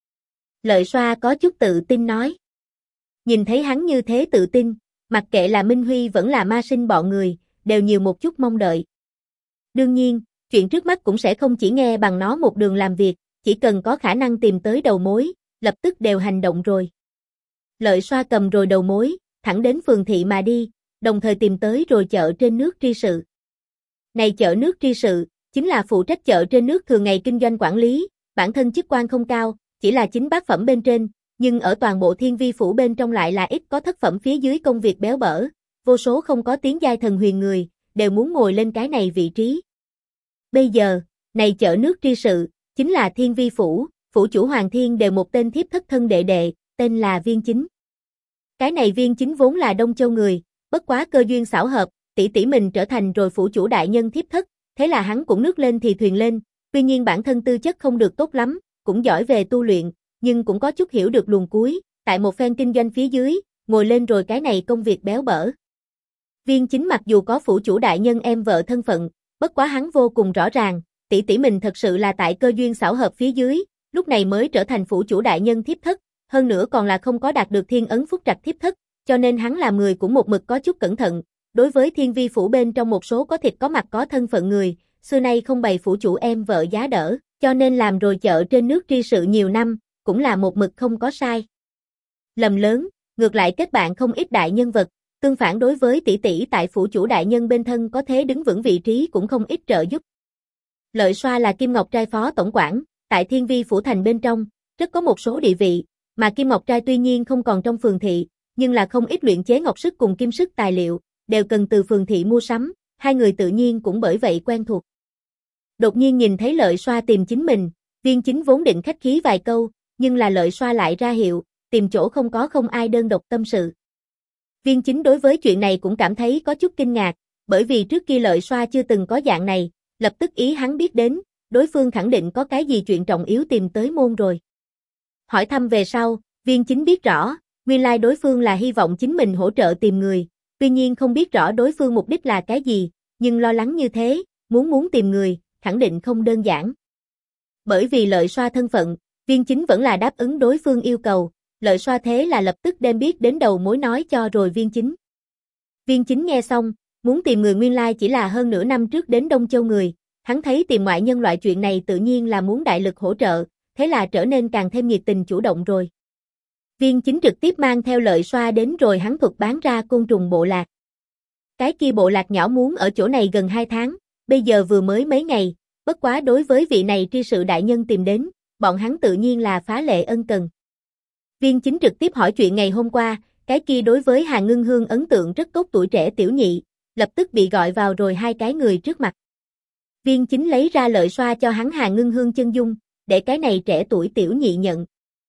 Lợi Xoa có chút tự tin nói. Nhìn thấy hắn như thế tự tin, mặc kệ là Minh Huy vẫn là Ma Sinh bọn người, đều nhiều một chút mong đợi. Đương nhiên, chuyện trước mắt cũng sẽ không chỉ nghe bằng nó một đường làm việc, chỉ cần có khả năng tìm tới đầu mối, lập tức đều hành động rồi. Lợi Xoa cầm rồi đầu mối, thẳng đến phường thị mà đi, đồng thời tìm tới rồi chợ trên nước tri sự. Này chợ nước tri sự, chính là phụ trách chợ trên nước thường ngày kinh doanh quản lý, bản thân chức quan không cao, chỉ là chính bát phẩm bên trên, nhưng ở toàn bộ Thiên Vi phủ bên trong lại là ít có thất phẩm phía dưới công việc béo bở, vô số không có tiếng giai thần huyền người, đều muốn ngồi lên cái này vị trí. Bây giờ, này chợ nước tri sự, chính là Thiên Vi phủ, phủ chủ Hoàng Thiên đều một tên thiếp thất thân đệ đệ, tên là Viên Chính. Cái này Viên Chính vốn là Đông Châu người, bất quá cơ duyên xảo hợp, tỷ tỷ mình trở thành rồi phủ chủ đại nhân thiếp thất, thế là hắn cũng nước lên thì thuyền lên, tuy nhiên bản thân tư chất không được tốt lắm, cũng giỏi về tu luyện, nhưng cũng có chút hiểu được luồng cuối, tại một phen kinh doanh phía dưới, ngồi lên rồi cái này công việc béo bở. Viên Chính mặc dù có phủ chủ đại nhân em vợ thân phận, bất quá hắn vô cùng rõ ràng, tỷ tỷ mình thật sự là tại cơ duyên xảo hợp phía dưới, lúc này mới trở thành phủ chủ đại nhân thiếp thất, hơn nữa còn là không có đạt được thiên ấn phúc trạch thiếp thất, cho nên hắn làm người cũng một mực có chút cẩn thận, đối với thiên vi phủ bên trong một số có thịt có mặt có thân phận người, xưa nay không bày phủ chủ em vợ giá đỡ, cho nên làm rồi chợ trên nước tri sự nhiều năm, cũng là một mực không có sai. Lầm lớn, ngược lại kết bạn không ít đại nhân vật, tương phản đối với tỷ tỷ tại phủ chủ đại nhân bên thân có thế đứng vững vị trí cũng không ít trợ giúp. Lợi Xoa là Kim Ngọc Trai phó tổng quản, tại Thiên Vi phủ thành bên trong, rất có một số địa vị, mà Kim Ngọc Trai tuy nhiên không còn trong phường thị, nhưng là không ít luyện chế ngọc sức cùng kim sức tài liệu, đều cần từ phường thị mua sắm, hai người tự nhiên cũng bởi vậy quen thuộc. Đột nhiên nhìn thấy Lợi Xoa tìm chính mình, Viên Chính vốn định khách khí vài câu, nhưng là Lợi Xoa lại ra hiệu, tìm chỗ không ai đơn độc tâm sự. Viên Chính đối với chuyện này cũng cảm thấy có chút kinh ngạc, bởi vì trước kia Lợi Xoa chưa từng có dạng này, lập tức ý hắn biết đến, đối phương khẳng định có cái gì chuyện trọng yếu tìm tới môn rồi. Hỏi thăm về sau, Viên Chính biết rõ, nguyên lai đối phương là hy vọng chính mình hỗ trợ tìm người, tuy nhiên không biết rõ đối phương mục đích là cái gì, nhưng lo lắng như thế, muốn tìm người, khẳng định không đơn giản. Bởi vì Lợi Xoa thân phận, Viên Chính vẫn là đáp ứng đối phương yêu cầu, Lợi Xoa thế là lập tức đem biết đến đầu mối nói cho rồi Viên Chính. Viên Chính nghe xong, muốn tìm người nguyên lai chỉ là hơn nửa năm trước đến Đông Châu người, hắn thấy tìm ngoại nhân loại chuyện này tự nhiên là muốn đại lực hỗ trợ, thế là trở nên càng thêm nhiệt tình chủ động rồi. Viên Chính trực tiếp mang theo Lợi Xoa đến rồi hắn thuật bán ra côn trùng bộ lạc. Cái kia bộ lạc nhỏ muốn ở chỗ này gần 2 tháng, bây giờ vừa mới mấy ngày, bất quá đối với vị này tri sự đại nhân tìm đến, bọn hắn tự nhiên là phá lệ ân cần. Viên Chính trực tiếp hỏi chuyện ngày hôm qua, cái kia đối với Hà Ngưng Hương ấn tượng rất tốt tuổi trẻ tiểu nhị, lập tức bị gọi vào rồi hai cái người trước mặt. Viên Chính lấy ra Lợi Xoa cho hắn Hà Ngưng Hương chân dung, để cái này trẻ tuổi tiểu nhị nhận.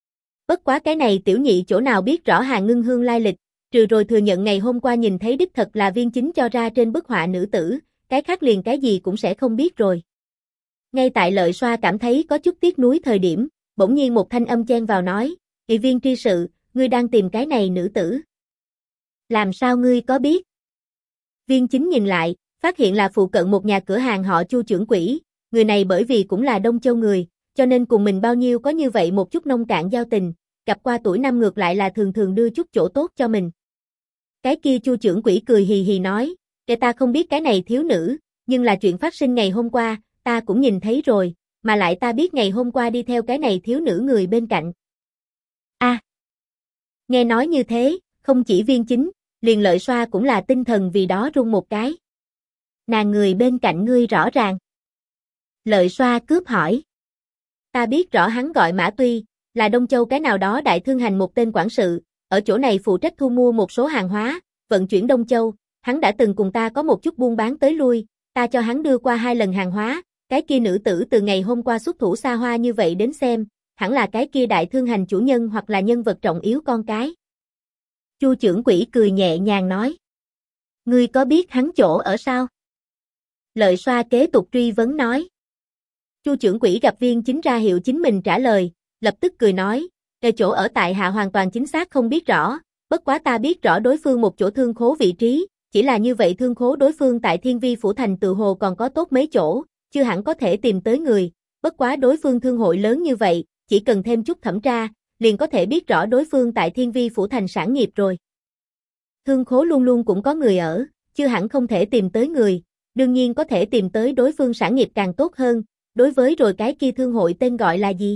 Bất quá cái này tiểu nhị chỗ nào biết rõ Hà Ngưng Hương lai lịch, trừ rồi thừa nhận ngày hôm qua nhìn thấy đích thật là Viên Chính cho ra trên bức họa nữ tử, cái khác liền cái gì cũng sẽ không biết rồi. Ngay tại Lợi Xoa cảm thấy có chút tiếc nuối thời điểm, bỗng nhiên một thanh âm chen vào nói, "Nghị viên tri sự, ngươi đang tìm cái này nữ tử. Làm sao ngươi có biết?" Viên Chính nhìn lại, phát hiện là phụ cận một nhà cửa hàng họ Chu trưởng quỹ, người này bởi vì cũng là Đông Châu người, cho nên cùng mình bao nhiêu có như vậy một chút nông cạn giao tình, gặp qua tuổi năm ngược lại là thường thường đưa chút chỗ tốt cho mình. Cái kia Chu trưởng quỹ cười hì hì nói, "Để ta không biết cái này thiếu nữ, nhưng là chuyện phát sinh ngày hôm qua, ta cũng nhìn thấy rồi, mà lại ta biết ngày hôm qua đi theo cái này thiếu nữ người bên cạnh." Nghe nói như thế, không chỉ Viên Chính, liền Lợi Xoa cũng là tinh thần vì đó run một cái. "Nàng người bên cạnh ngươi rõ ràng." Lợi Xoa cướp hỏi. "Ta biết rõ hắn gọi Mã Tuy, là Đông Châu cái nào đó đại thương hành một tên quản sự, ở chỗ này phụ trách thu mua một số hàng hóa, vận chuyển Đông Châu, hắn đã từng cùng ta có một chút buôn bán tới lui, ta cho hắn đưa qua 2 lần hàng hóa, cái kia nữ tử từ ngày hôm qua xuất thủ xa hoa như vậy đến xem, hẳn là cái kia đại thương hành chủ nhân hoặc là nhân vật trọng yếu con cái." Chu trưởng quỹ cười nhẹ nhàng nói. "Ngươi có biết hắn chỗ ở sao?" Lợi Xoa kế tục truy vấn nói. Chu trưởng quỹ gặp Viên Chính ra hiệu chính mình trả lời, lập tức cười nói, "Về chỗ ở tại hạ hoàn toàn chính xác không biết rõ, bất quá ta biết rõ đối phương một chỗ thương khố vị trí, chỉ là như vậy thương khố đối phương tại Thiên Vi phủ thành tự hồ còn có tốt mấy chỗ, chưa hẳn có thể tìm tới người, bất quá đối phương thương hội lớn như vậy, chỉ cần thêm chút thẩm tra, liền có thể biết rõ đối phương tại Thiên Vi phủ thành sản nghiệp rồi. Thương khố luôn luôn cũng có người ở, chưa hẳn không thể tìm tới người, đương nhiên có thể tìm tới đối phương sản nghiệp càng tốt hơn, đối với rồi cái kia thương hội tên gọi là gì?"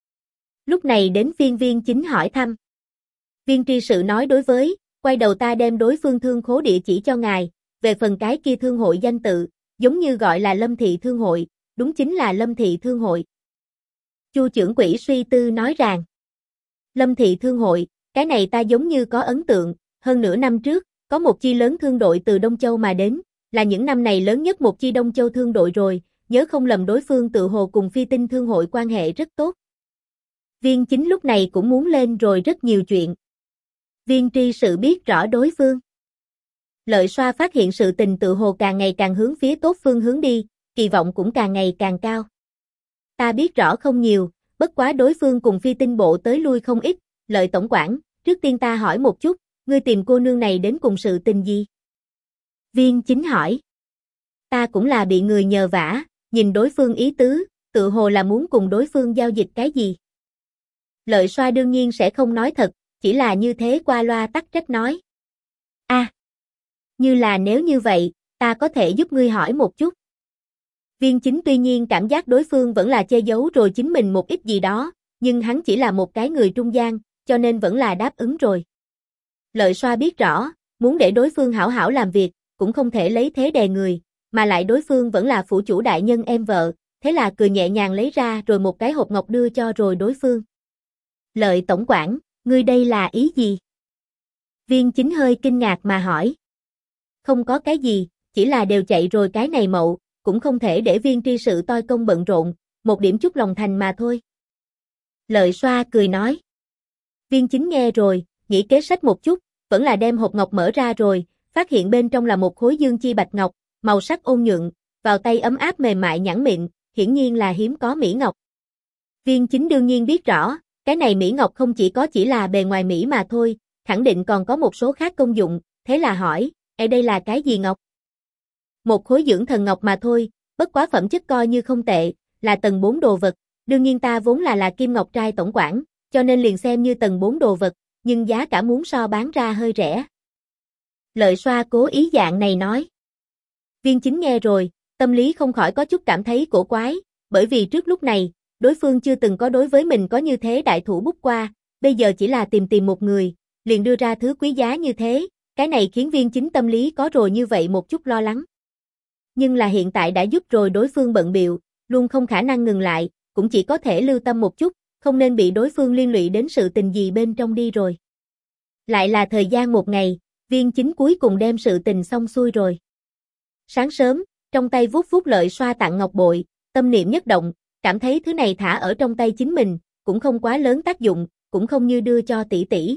Lúc này đến phiên Viên Chính hỏi thăm. Viên tri sự nói đối với, quay đầu ta đem đối phương thương khố địa chỉ cho ngài, về phần cái kia thương hội danh tự, giống như gọi là Lâm Thị Thương hội, đúng chính là Lâm Thị Thương hội. Chu trưởng quỹ suy tư nói rằng, Lâm Thị Thương hội, cái này ta giống như có ấn tượng, hơn nửa năm trước, có một chi lớn thương đội từ Đông Châu mà đến, là những năm này lớn nhất một chi Đông Châu thương đội rồi, nhớ không lầm đối phương tự hồ cùng Phi Tinh Thương hội quan hệ rất tốt. Viên Chính lúc này cũng muốn lên rồi rất nhiều chuyện. Viên tri sự biết rõ đối phương. Lợi Xoa phát hiện sự tình tự hồ càng ngày càng hướng phía tốt phương hướng đi, kỳ vọng cũng càng ngày càng cao. Ta biết rõ không nhiều, bất quá đối phương cùng Phi Tinh bộ tới lui không ít, Lợi tổng quản, trước tiên ta hỏi một chút, ngươi tìm cô nương này đến cùng sự tình gì? Viên Chính hỏi. Ta cũng là bị người nhờ vả, nhìn đối phương ý tứ, tự hồ là muốn cùng đối phương giao dịch cái gì. Lợi Soa đương nhiên sẽ không nói thật, chỉ là như thế qua loa tắc trách nói. Như là nếu như vậy, ta có thể giúp ngươi hỏi một chút. Viên Chính tuy nhiên cảm giác đối phương vẫn là che giấu rồi chính mình một ít gì đó, nhưng hắn chỉ là một cái người trung gian, cho nên vẫn là đáp ứng rồi. Lợi Soa biết rõ, muốn để đối phương hảo hảo làm việc, cũng không thể lấy thế đè người, mà lại đối phương vẫn là phủ chủ đại nhân em vợ, thế là cười nhẹ nhàng lấy ra rồi một cái hộp ngọc đưa cho rồi đối phương. Lợi tổng quản, ngươi đây là ý gì? Viên Chính hơi kinh ngạc mà hỏi. Không có cái gì, chỉ là đều chạy rồi cái này mậu, cũng không thể để viên tri sự toi công bận rộn, một điểm chút lòng thành mà thôi. Lợi Soa cười nói. Viên Chính nghe rồi, nghĩ kế sách một chút, vẫn là đem hộp ngọc mở ra rồi, phát hiện bên trong là một khối dương chi bạch ngọc, màu sắc ôn nhuận, vào tay ấm áp mềm mại nhẵn mịn, hiển nhiên là hiếm có mỹ ngọc. Viên Chính đương nhiên biết rõ, cái này mỹ ngọc không chỉ là bề ngoài mỹ mà thôi, khẳng định còn có một số khác công dụng, thế là hỏi, đây là cái gì ngọc? Một khối dưỡng thần ngọc mà thôi, bất quá phẩm chất coi như không tệ, là tầng 4 đồ vật, đương nhiên ta vốn là Kim Ngọc Trai tổng quản, cho nên liền xem như tầng 4 đồ vật, nhưng giá cả muốn so bán ra hơi rẻ. Lợi Soa cố ý dạng này nói. Viên Chính nghe rồi, tâm lý không khỏi có chút cảm thấy cổ quái, bởi vì trước lúc này, đối phương chưa từng có đối với mình có như thế đại thủ bút qua, bây giờ chỉ là tìm một người, liền đưa ra thứ quý giá như thế, cái này khiến Viên Chính tâm lý có rồi như vậy một chút lo lắng. Nhưng là hiện tại đã giúp rồi đối phương bận bịu, luôn không khả năng ngừng lại, cũng chỉ có thể lưu tâm một chút, không nên bị đối phương liên lụy đến sự tình gì bên trong đi rồi. Lại là thời gian một ngày, Viên Chính cuối cùng đem sự tình xong xuôi rồi. Sáng sớm, trong tay vuốt vuốt Lợi Soa tặng ngọc bội, tâm niệm nhất động, cảm thấy thứ này thả ở trong tay chính mình, cũng không quá lớn tác dụng, cũng không như đưa cho tỷ tỷ.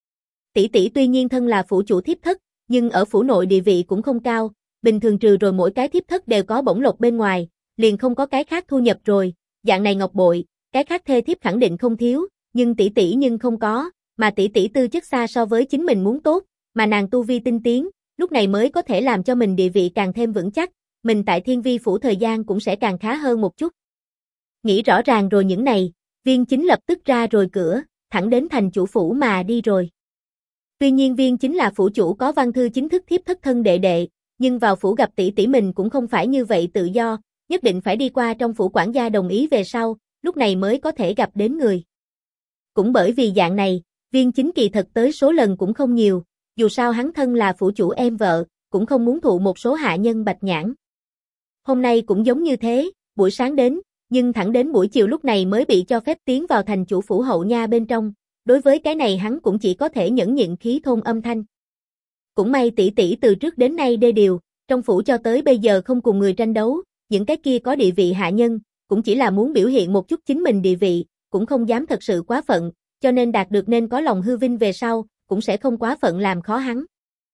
Tỷ tỷ tuy nhiên thân là phủ chủ thiếp thất, nhưng ở phủ nội địa vị cũng không cao, bình thường trừ rồi mỗi cái thiếp thất đều có bổng lộc bên ngoài, liền không có cái khác thu nhập rồi, dạng này ngọc bội, cái khác thê thiếp khẳng định không thiếu, nhưng tỷ tỷ nhưng không có, mà tỷ tỷ tư chất xa so với chính mình muốn tốt, mà nàng tu vi tinh tiến, lúc này mới có thể làm cho mình địa vị càng thêm vững chắc, mình tại Thiên Vi phủ thời gian cũng sẽ càng khá hơn một chút. Nghĩ rõ ràng rồi những này, Viên Chính lập tức ra rồi cửa, thẳng đến thành chủ phủ mà đi rồi. Tuy nhiên Viên Chính là phủ chủ có văn thư chính thức thiếp thất thân đệ đệ, nhưng vào phủ gặp tỷ tỷ mình cũng không phải như vậy tự do, nhất định phải đi qua trong phủ quản gia đồng ý về sau, lúc này mới có thể gặp đến người. Cũng bởi vì dạng này, Viên Chính kỳ thật tới số lần cũng không nhiều, dù sao hắn thân là phủ chủ em vợ, cũng không muốn thụ một số hạ nhân bạch nhãn. Hôm nay cũng giống như thế, buổi sáng đến, nhưng thẳng đến buổi chiều lúc này mới bị cho phép tiến vào thành chủ phủ hậu nha bên trong, đối với cái này hắn cũng chỉ có thể nhẫn nhịn khí thôn âm thanh. Cũng may tỷ tỷ từ trước đến nay đê điều, trong phủ cho tới bây giờ không cùng người tranh đấu, những cái kia có địa vị hạ nhân, cũng chỉ là muốn biểu hiện một chút chính mình địa vị, cũng không dám thật sự quá phận, cho nên đạt được nên có lòng hư vinh về sau, cũng sẽ không quá phận làm khó hắn.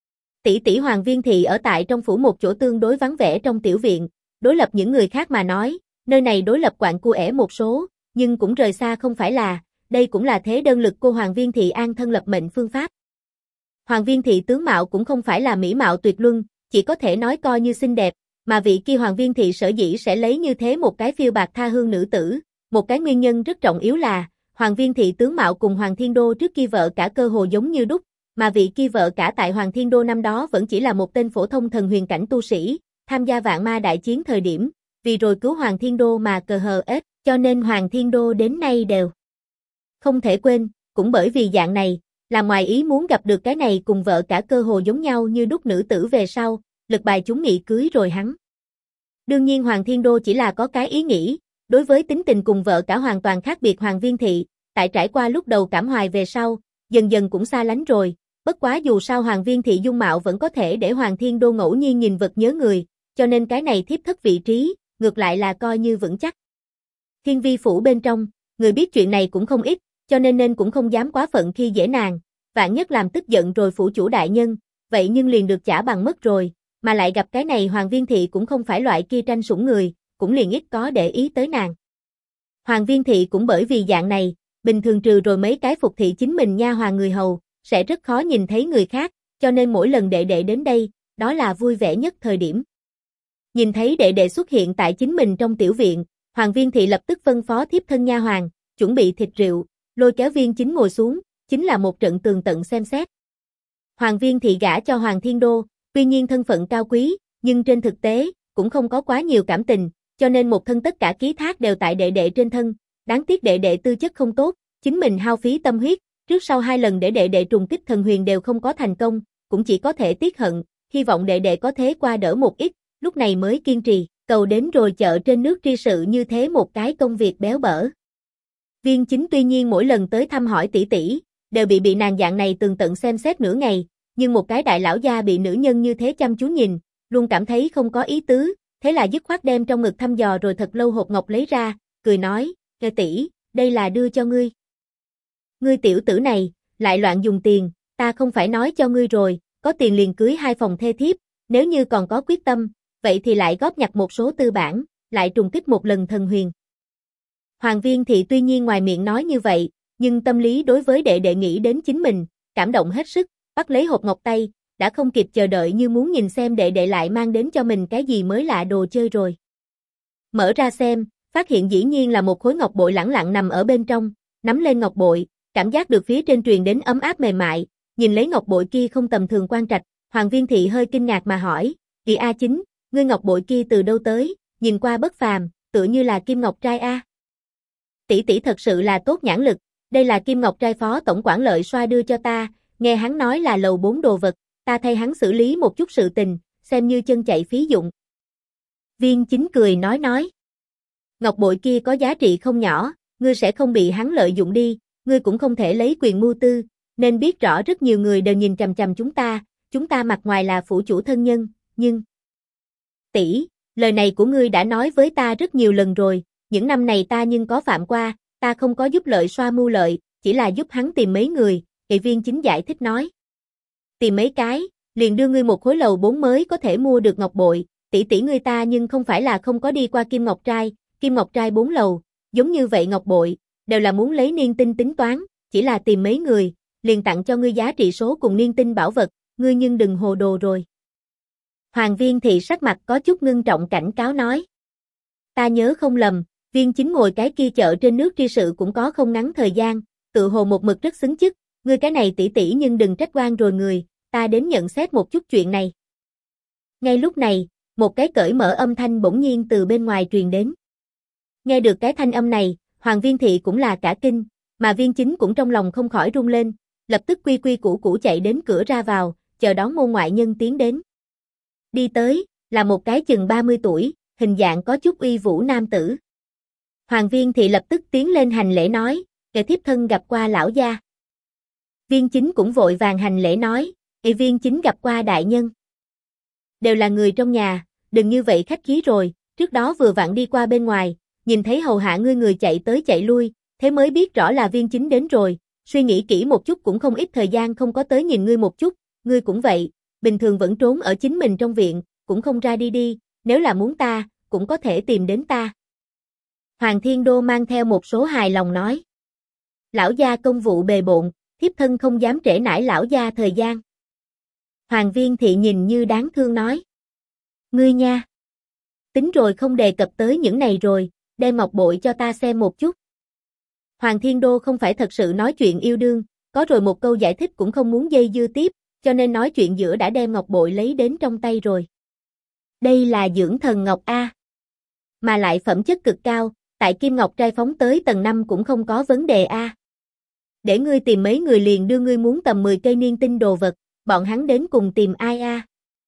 Tỷ tỷ Hoàng Viên Thị ở tại trong phủ một chỗ tương đối vắng vẻ trong tiểu viện, đối lập những người khác mà nói, nơi này đối lập quạnh cua một số, nhưng cũng rời xa không phải là, đây cũng là thế đơn lực cô Hoàng Viên Thị an thân lập mệnh phương pháp. Hoàng Viên Thị tướng mạo cũng không phải là mỹ mạo tuyệt luân, chỉ có thể nói coi như xinh đẹp, mà vị kia Hoàng Viên Thị sở dĩ sẽ lấy như thế một cái phiêu bạc tha hương nữ tử, một cái nguyên nhân rất trọng yếu là, Hoàng Viên Thị tướng mạo cùng Hoàng Thiên Đô trước kia vợ cả cơ hồ giống như đúc, mà vị kia vợ cả tại Hoàng Thiên Đô năm đó vẫn chỉ là một tên phổ thông thần huyền cảnh tu sĩ, tham gia vạn ma đại chiến thời điểm, vì rồi cứu Hoàng Thiên Đô mà cờ hờ ết, cho nên Hoàng Thiên Đô đến nay đều không thể quên, cũng bởi vì dạng này, là ngoài ý muốn gặp được cái này cùng vợ cả cơ hồ giống nhau như đúc nữ tử về sau, lực bài chúng nghị cưới rồi hắn. Đương nhiên Hoàng Thiên Đô chỉ là có cái ý nghĩ, đối với tính tình cùng vợ cả hoàn toàn khác biệt Hoàng Viên Thị, tại trải qua lúc đầu cảm hoài về sau, dần dần cũng xa lánh rồi, bất quá dù sao Hoàng Viên Thị dung mạo vẫn có thể để Hoàng Thiên Đô ngẫu nhiên nhìn vật nhớ người, cho nên cái này thiếp thất vị trí, ngược lại là coi như vững chắc. Thiên Vi phủ bên trong, người biết chuyện này cũng không ít, cho nên cũng không dám quá phận khi dễ nàng, vạn nhất làm tức giận rồi phủ chủ đại nhân, vậy nhưng liền được trả bằng mất rồi, mà lại gặp cái này Hoàng Viên Thị cũng không phải loại kia tranh sủng người, cũng liền ít có để ý tới nàng. Hoàng Viên Thị cũng bởi vì dạng này, bình thường trừ rồi mấy cái phục thị chính mình nha hoàn người hầu, sẽ rất khó nhìn thấy người khác, cho nên mỗi lần đệ đệ đến đây, đó là vui vẻ nhất thời điểm. Nhìn thấy đệ đệ xuất hiện tại chính mình trong tiểu viện, Hoàng Viên Thị lập tức phân phó thiếp thân nha hoàn, chuẩn bị thịt rượu, lôi kéo Viên Chính ngồi xuống, chính là một trận tường tận xem xét. Hoàng Viên Thị gả cho Hoàng Thiên Đô, tuy nhiên thân phận cao quý, nhưng trên thực tế, cũng không có quá nhiều cảm tình, cho nên một thân tất cả ký thác đều tại đệ đệ trên thân, đáng tiếc đệ đệ tư chất không tốt, chính mình hao phí tâm huyết, trước sau 2 lần để đệ đệ trùng kích thần huyền đều không có thành công, cũng chỉ có thể tiếc hận, hy vọng đệ đệ có thế qua đỡ một ít, lúc này mới kiên trì, cầu đến rồi chợ trên nước tri sự như thế một cái công việc béo bở. Viên Chính tuy nhiên mỗi lần tới thăm hỏi tỷ tỷ, đều bị nàng dạng này tường tận xem xét nửa ngày, nhưng một cái đại lão gia bị nữ nhân như thế chăm chú nhìn, luôn cảm thấy không có ý tứ, thế là dứt khoát đem trong ngực thăm dò rồi thật lâu hộp ngọc lấy ra, cười nói, "Kìa tỷ, đây là đưa cho ngươi. Ngươi tiểu tử này, lại loạn dùng tiền, ta không phải nói cho ngươi rồi, có tiền liền cưới 2 phòng thê thiếp, nếu như còn có quyết tâm, vậy thì lại góp nhặt một số tư bản, lại trùng kích một lần thần huyền." Hoàng Viên Thị tuy nhiên ngoài miệng nói như vậy, nhưng tâm lý đối với đệ đệ nghĩ đến chính mình, cảm động hết sức, bắt lấy hộp ngọc tay, đã không kịp chờ đợi như muốn nhìn xem đệ đệ lại mang đến cho mình cái gì mới lạ đồ chơi rồi. Mở ra xem, phát hiện dĩ nhiên là một khối ngọc bội lẳng lặng nằm ở bên trong, nắm lên ngọc bội, cảm giác được phía trên truyền đến ấm áp mềm mại, nhìn lấy ngọc bội kia không tầm thường quan trạch, Hoàng Viên Thị hơi kinh ngạc mà hỏi, "Kỳ A Chính, ngươi ngọc bội kia từ đâu tới, nhìn qua bất phàm, tựa như là kim ngọc trai a." "Tỷ tỷ thật sự là tốt nhãn lực, đây là kim ngọc trai phó tổng quản Lợi Soa đưa cho ta, nghe hắn nói là lầu 4 đồ vật, ta thay hắn xử lý một chút sự tình, xem như chân chạy phí dụng." Viên Chính cười nói, "Ngọc bội kia có giá trị không nhỏ, ngươi sẽ không bị hắn lợi dụng đi, ngươi cũng không thể lấy quyền mưu tư, nên biết rõ rất nhiều người đều nhìn chằm chằm chúng ta mặt ngoài là phủ chủ thân nhân, nhưng..." "Tỷ, lời này của ngươi đã nói với ta rất nhiều lần rồi, những năm này ta nhưng có phạm qua, ta không có giúp Lợi Soa mưu lợi, chỉ là giúp hắn tìm mấy người." Kỳ Viên Chính giải thích nói. "Tìm mấy cái, liền đưa ngươi một khối lầu 4 mới có thể mua được ngọc bội, tỷ tỷ ngươi ta nhưng không phải là không có đi qua Kim Ngọc Trai 4 lầu, giống như vậy ngọc bội, đều là muốn lấy niên tinh tính toán, chỉ là tìm mấy người, liền tặng cho ngươi giá trị số cùng niên tinh bảo vật, ngươi nhưng đừng hồ đồ rồi." Hoàng Viên Thị sắc mặt có chút ngưng trọng cảnh cáo nói. "Ta nhớ không lầm, Viên Chính ngồi cái kia chợ trên nước tri sự cũng có không ngắn thời gian, tự hồ một mực rất xứng chức, ngươi cái này tỷ tỷ nhưng đừng trách oan rồi người, ta đến nhận xét một chút chuyện này." Ngay lúc này, một cái cởi mở âm thanh bỗng nhiên từ bên ngoài truyền đến. Nghe được cái thanh âm này, Hoàng Viên Thị cũng là cả kinh, mà Viên Chính cũng trong lòng không khỏi rung lên, lập tức quy quy củ củ chạy đến cửa ra vào, chờ đón môn ngoại nhân tiến đến. Đi tới, là một cái chừng 30 tuổi, hình dạng có chút uy vũ nam tử. Hoàng Viên Thị lập tức tiến lên hành lễ nói, "Kẻ thiếp thân gặp qua lão gia." Viên Chính cũng vội vàng hành lễ nói, Viên Chính gặp qua đại nhân." "Đều là người trong nhà, đừng như vậy khách khí rồi, trước đó vừa vặn đi qua bên ngoài, nhìn thấy hầu hạ ngươi người chạy tới chạy lui, thế mới biết rõ là Viên Chính đến rồi, suy nghĩ kỹ một chút cũng không ít thời gian không có tới nhìn ngươi một chút, ngươi cũng vậy, bình thường vẫn trốn ở chính mình trong viện, cũng không ra đi, nếu là muốn ta, cũng có thể tìm đến ta." Hoàng Thiên Đô mang theo một số hài lòng nói, "Lão gia công vụ bề bộn, thiếp thân không dám trễ nải lão gia thời gian." Hoàng Viên Thị nhìn như đáng thương nói, "Ngươi nha, tính rồi không đề cập tới những này rồi, đem ngọc bội cho ta xem một chút." Hoàng Thiên Đô không phải thật sự nói chuyện yêu đương, có rồi một câu giải thích cũng không muốn dây dưa tiếp, cho nên nói chuyện giữa đã đem ngọc bội lấy đến trong tay rồi. Đây là dưỡng thần ngọc A. Mà lại phẩm chất cực cao, tại Kim Ngọc Trai phóng tới tầng 5 cũng không có vấn đề A. Để ngươi tìm mấy người liền đưa ngươi muốn tầm 10 cây niên tinh đồ vật, bọn hắn đến cùng tìm ai A.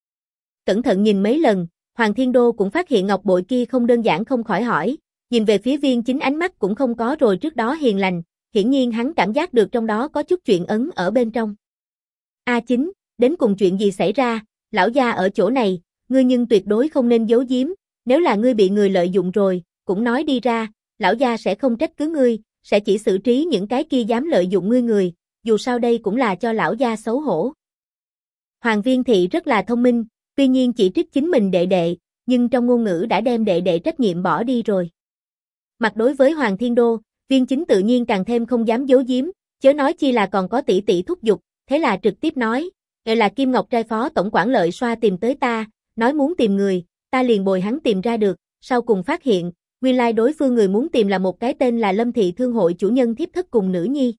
Cẩn thận nhìn mấy lần, Hoàng Thiên Đô cũng phát hiện ngọc bội kia không đơn giản không khỏi hỏi, nhìn về phía Viên Chính ánh mắt cũng không có rồi trước đó hiền lành, hiển nhiên hắn cảm giác được trong đó có chút chuyện ấn ở bên trong. "A Chính, đến cùng chuyện gì xảy ra, lão gia ở chỗ này, ngươi nhưng tuyệt đối không nên giấu giếm, nếu là ngươi bị người lợi dụng rồi, cũng nói đi ra, lão gia sẽ không trách cứ ngươi, sẽ chỉ xử trí những cái kia dám lợi dụng ngươi người, dù sao đây cũng là cho lão gia xấu hổ." Hoàng Viên Thị rất là thông minh, tuy nhiên chỉ trích chính mình đệ đệ, nhưng trong ngôn ngữ đã đem đệ đệ trách nhiệm bỏ đi rồi. Mặt đối với Hoàng Thiên Đô, Viên Chính tự nhiên càng thêm không dám giấu giếm, chớ nói chi là còn có tỷ tỷ thúc giục, thế là trực tiếp nói, "Gọi là Kim Ngọc Trai phó tổng quản Lợi Soa tìm tới ta, nói muốn tìm người, ta liền bồi hắn tìm ra được, sau cùng phát hiện, Nguyên lai đối phương người muốn tìm là một cái tên là Lâm Thị Thương Hội chủ nhân thiếp thất cùng nữ nhi.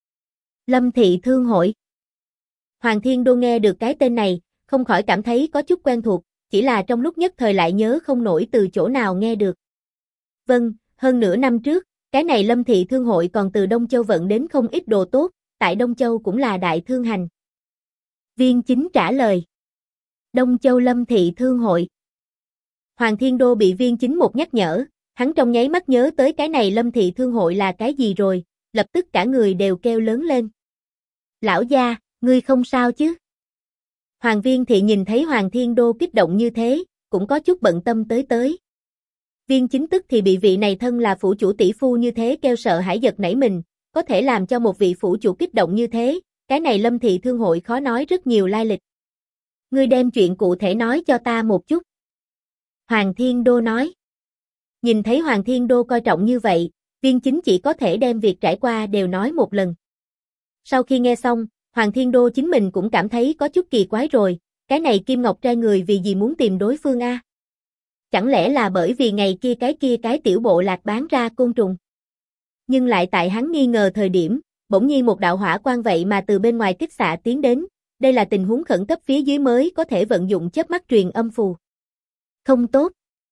Lâm Thị Thương Hội. Hoàng Thiên Đô nghe được cái tên này, không khỏi cảm thấy có chút quen thuộc, chỉ là trong lúc nhất thời lại nhớ không nổi từ chỗ nào nghe được. Vâng, hơn nửa năm trước, cái này Lâm Thị Thương Hội còn từ Đông Châu vận đến không ít đồ tốt, tại Đông Châu cũng là đại thương hành. Viên Chính trả lời. Đông Châu Lâm Thị Thương Hội. Hoàng Thiên Đô bị Viên Chính một nhắc nhở, hắn trong nháy mắt nhớ tới cái này Lâm Thị Thương Hội là cái gì rồi, lập tức cả người đều kêu lớn lên. Lão gia, ngươi không sao chứ? Hoàng Viên Thị nhìn thấy Hoàng Thiên Đô kích động như thế, cũng có chút bận tâm tới. Viên Chính tức thì bị vị này thân là phủ chủ tỷ phu như thế kêu sợ hãi giật nảy mình, có thể làm cho một vị phủ chủ kích động như thế, cái này Lâm Thị Thương Hội khó nói rất nhiều lai lịch. Ngươi đem chuyện cụ thể nói cho ta một chút. Hoàng Thiên Đô nói. Nhìn thấy Hoàng Thiên Đô coi trọng như vậy, Viên Chính chỉ có thể đem việc trải qua đều nói một lần. Sau khi nghe xong, Hoàng Thiên Đô chính mình cũng cảm thấy có chút kỳ quái rồi, cái này Kim Ngọc trai người vì gì muốn tìm đối phương a? Chẳng lẽ là bởi vì ngày kia cái tiểu bộ lạc bán ra côn trùng? Nhưng lại tại hắn nghi ngờ thời điểm, bỗng nhiên một đạo hỏa quang vậy mà từ bên ngoài kích xạ tiến đến, đây là tình huống khẩn cấp phía dưới mới có thể vận dụng chớp mắt truyền âm phù. Không tốt.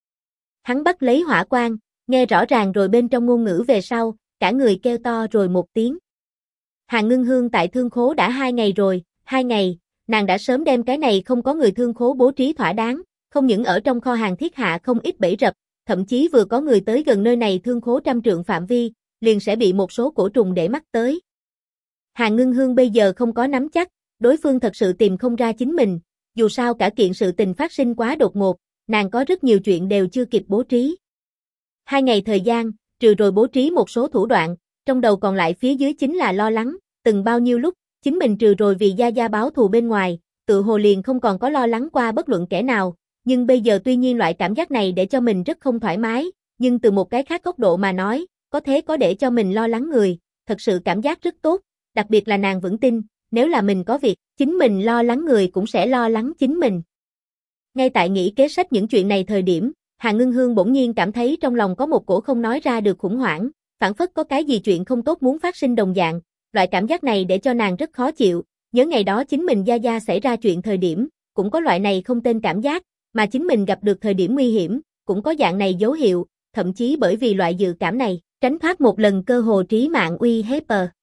Hắn bắt lấy hỏa quang, nghe rõ ràng rồi bên trong ngôn ngữ về sau, cả người kêu to rồi một tiếng. Hàn Ngưng Hương tại thương khố đã 2 ngày rồi, 2 ngày, nàng đã sớm đem cái này không có người thương khố bố trí thỏa đáng, không những ở trong kho hàng thiết hạ không ít bẫy rập, thậm chí vừa có người tới gần nơi này thương khố trăm trượng phạm vi, liền sẽ bị một số cổ trùng để mắt tới. Hàn Ngưng Hương bây giờ không có nắm chắc, đối phương thật sự tìm không ra chính mình, dù sao cả kiện sự tình phát sinh quá đột ngột, nàng có rất nhiều chuyện đều chưa kịp bố trí. 2 ngày thời gian, trừ rồi bố trí một số thủ đoạn, trong đầu còn lại phía dưới chính là lo lắng, từng bao nhiêu lúc, chính mình trừ rồi vì gia gia báo thù bên ngoài, tự hồ liền không còn có lo lắng qua bất luận kẻ nào, nhưng bây giờ tuy nhiên loại cảm giác này để cho mình rất không thoải mái, nhưng từ một cái khác góc độ mà nói, có thế có để cho mình lo lắng người, thật sự cảm giác rất tốt, đặc biệt là nàng vững tin, nếu là mình có việc, chính mình lo lắng người cũng sẽ lo lắng chính mình. Ngay tại nghĩ kế sách những chuyện này thời điểm, Hàn Ngưng Hương bỗng nhiên cảm thấy trong lòng có một cổ không nói ra được khủng hoảng, phảng phất có cái gì chuyện không tốt muốn phát sinh đồng dạng, loại cảm giác này để cho nàng rất khó chịu, nhớ ngày đó chính mình gia gia xảy ra chuyện thời điểm, cũng có loại này không tên cảm giác, mà chính mình gặp được thời điểm nguy hiểm, cũng có dạng này dấu hiệu, thậm chí bởi vì loại dự cảm này, tránh thoát một lần cơ hồ trí mạng uy hiếp.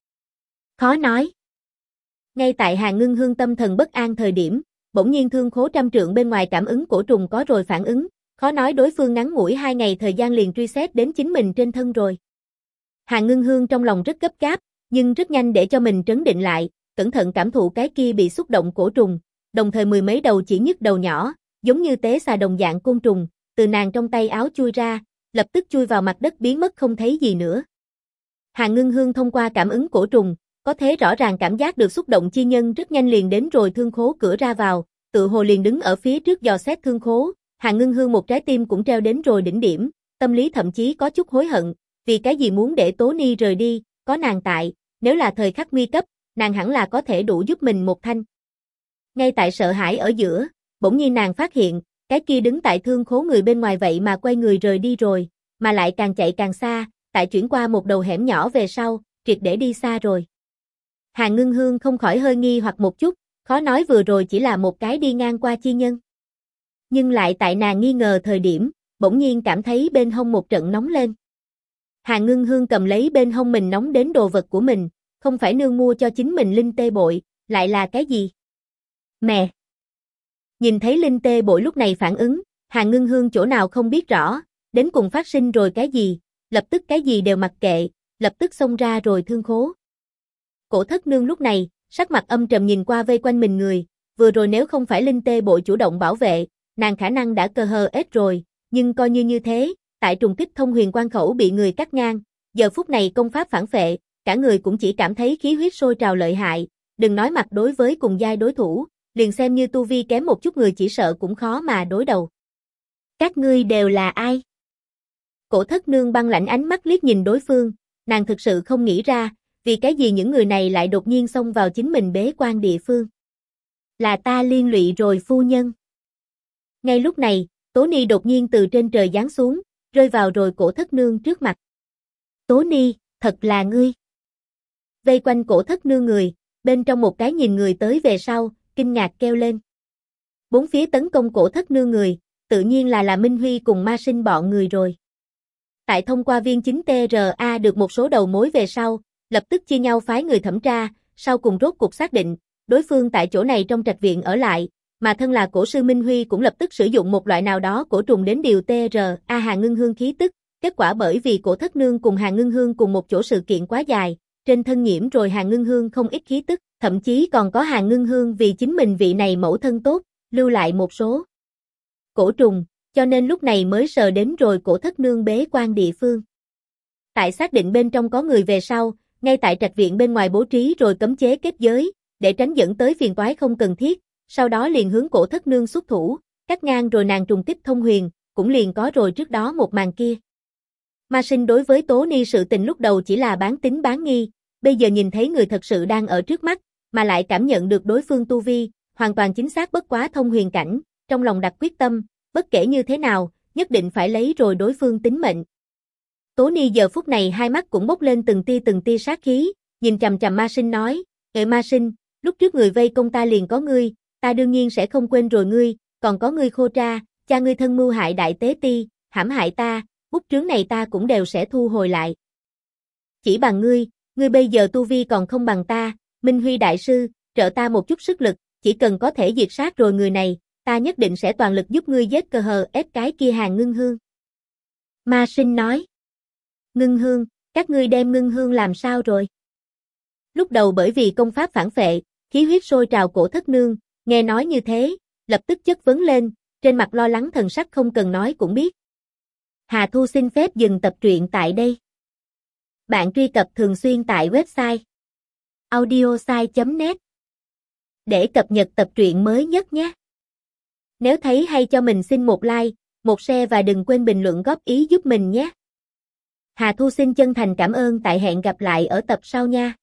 Khó nói. Ngay tại Hàn Ngưng Hương tâm thần bất an thời điểm, bỗng nhiên thương khố trăm trượng bên ngoài cảm ứng cổ trùng có rồi phản ứng, khó nói đối phương ngắn ngủi 2 ngày thời gian liền truy xét đến chính mình trên thân rồi. Hàn Ngưng Hương trong lòng rất gấp gáp, nhưng rất nhanh để cho mình trấn định lại, cẩn thận cảm thụ cái kia bị xúc động cổ trùng, đồng thời 10 mấy đầu chỉ nhức đầu nhỏ, giống như tế xà đồng dạng côn trùng, từ nàng trong tay áo chui ra, lập tức chui vào mặt đất biến mất không thấy gì nữa. Hàn Ngưng Hương thông qua cảm ứng cổ trùng, có thể rõ ràng cảm giác được xúc động chi nhân rất nhanh liền đến rồi thương khố cửa ra vào, tự hồ liền đứng ở phía trước dò xét thương khố, Hàn Ngưng Hương một trái tim cũng treo đến rồi đỉnh điểm, tâm lý thậm chí có chút hối hận, vì cái gì muốn để Tố Ni rời đi, có nàng tại, nếu là thời khắc nguy cấp, nàng hẳn là có thể đủ giúp mình một thanh. Ngay tại sợ hãi ở giữa, bỗng nhiên nàng phát hiện, cái kia đứng tại thương khố người bên ngoài vậy mà quay người rời đi rồi, mà lại càng chạy càng xa, tại chuyển qua một đầu hẻm nhỏ về sau, triệt để đi xa rồi. Hàn Ngưng Hương không khỏi hơi nghi hoặc một chút, khó nói vừa rồi chỉ là một cái đi ngang qua chi nhân. Nhưng lại tại nàng nghi ngờ thời điểm, bỗng nhiên cảm thấy bên hông một trận nóng lên. Hàn Ngưng Hương cầm lấy bên hông mình nóng đến đồ vật của mình, không phải nương mua cho chính mình linh tê bội, lại là cái gì? Mẹ! Nhìn thấy linh tê bội lúc này phản ứng, Hàn Ngưng Hương chỗ nào không biết rõ, đến cùng phát sinh rồi cái gì, lập tức cái gì đều mặc kệ, lập tức xông ra rồi thương khố. Cổ thất nương lúc này, sắc mặt âm trầm nhìn qua vây quanh mình người, vừa rồi nếu không phải linh tê bội chủ động bảo vệ, nàng khả năng đã cơ hờ ết rồi, nhưng coi như thế, tại trùng kích thông huyền quan khẩu bị người cắt ngang, giờ phút này công pháp phản phệ, cả người cũng chỉ cảm thấy khí huyết sôi trào lợi hại, đừng nói mặt đối với cùng giai đối thủ, liền xem như tu vi kém một chút người chỉ sợ cũng khó mà đối đầu. Các ngươi đều là ai? Cổ thất nương băng lãnh ánh mắt liếc nhìn đối phương, nàng thực sự không nghĩ ra, vì cái gì những người này lại đột nhiên xông vào chính mình bế quan địa phương. Là ta liên lụy rồi phu nhân. Ngay lúc này, Tố Ni đột nhiên từ trên trời giáng xuống, rơi vào rồi Cổ Thất Nương trước mặt. Tố Ni, thật là ngươi. Vây quanh Cổ Thất Nương người, bên trong một cái nhìn người tới về sau, kinh ngạc kêu lên. Bốn phía tấn công Cổ Thất Nương người, tự nhiên là Minh Huy cùng Ma Sinh bọn người rồi. Tại thông qua viên chính TRA được một số đầu mối về sau, lập tức chia nhau phái người thẩm tra, sau cùng rốt cuộc xác định, đối phương tại chỗ này trong trạch viện ở lại, mà thân là cổ sư Minh Huy cũng lập tức sử dụng một loại nào đó cổ trùng đến điều TRA Hà Ngưng Hương khí tức, kết quả bởi vì Cổ Thất Nương cùng Hà Ngưng Hương cùng một chỗ sự kiện quá dài, trên thân nhiễm rồi Hà Ngưng Hương không ít khí tức, thậm chí còn có Hà Ngưng Hương vì chính mình vị này mẫu thân tốt, lưu lại một số cổ trùng, cho nên lúc này mới sờ đến rồi Cổ Thất Nương bế quan địa phương. Tại xác định bên trong có người về sau, ngay tại trạch viện bên ngoài bố trí rồi cấm chế kết giới, để tránh dẫn tới phiền toái không cần thiết, sau đó liền hướng Cổ Thất Nương xuất thủ, cắt ngang rồi nàng trùng kích thông huyền, cũng liền có rồi trước đó một màn kia. Ma Sinh đối với Tố Ni sự tình lúc đầu chỉ là bán tín bán nghi, bây giờ nhìn thấy người thật sự đang ở trước mắt, mà lại cảm nhận được đối phương tu vi, hoàn toàn chính xác bất quá thông huyền cảnh, trong lòng đặt quyết tâm, bất kể như thế nào, nhất định phải lấy rồi đối phương tính mệnh. Tố Ni giờ phút này hai mắt cũng bốc lên từng tia sát khí, nhìn chằm chằm Ma Sinh nói, Ma Sinh, lúc trước người vây công ta liền có ngươi, ta đương nhiên sẽ không quên rồi ngươi, còn có ngươi Khô Tra, cha ngươi thân mưu hại đại tế ti, hãm hại ta, bút chướng này ta cũng đều sẽ thu hồi lại. Chỉ bằng ngươi bây giờ tu vi còn không bằng ta, Minh Huy đại sư, trợ ta một chút sức lực, chỉ cần có thể diệt sát rồi người này, ta nhất định sẽ toàn lực giúp ngươi giết ép cái kia Hàng Ngưng Hương. Ma Sinh nói. Ngưng Hương, các ngươi đem Ngưng Hương làm sao rồi? Lúc đầu bởi vì công pháp phản phệ, khí huyết sôi trào Cổ Thất Nương, nghe nói như thế, lập tức chất vấn lên, trên mặt lo lắng thần sắc không cần nói cũng biết. Hà Thu xin phép dừng tập truyện tại đây. Bạn truy cập thường xuyên tại website audiosai.net để cập nhật tập truyện mới nhất nhé. Nếu thấy hay cho mình xin một like, một share và đừng quên bình luận góp ý giúp mình nhé. Hà Thu xin chân thành cảm ơn, tại hẹn gặp lại ở tập sau nha.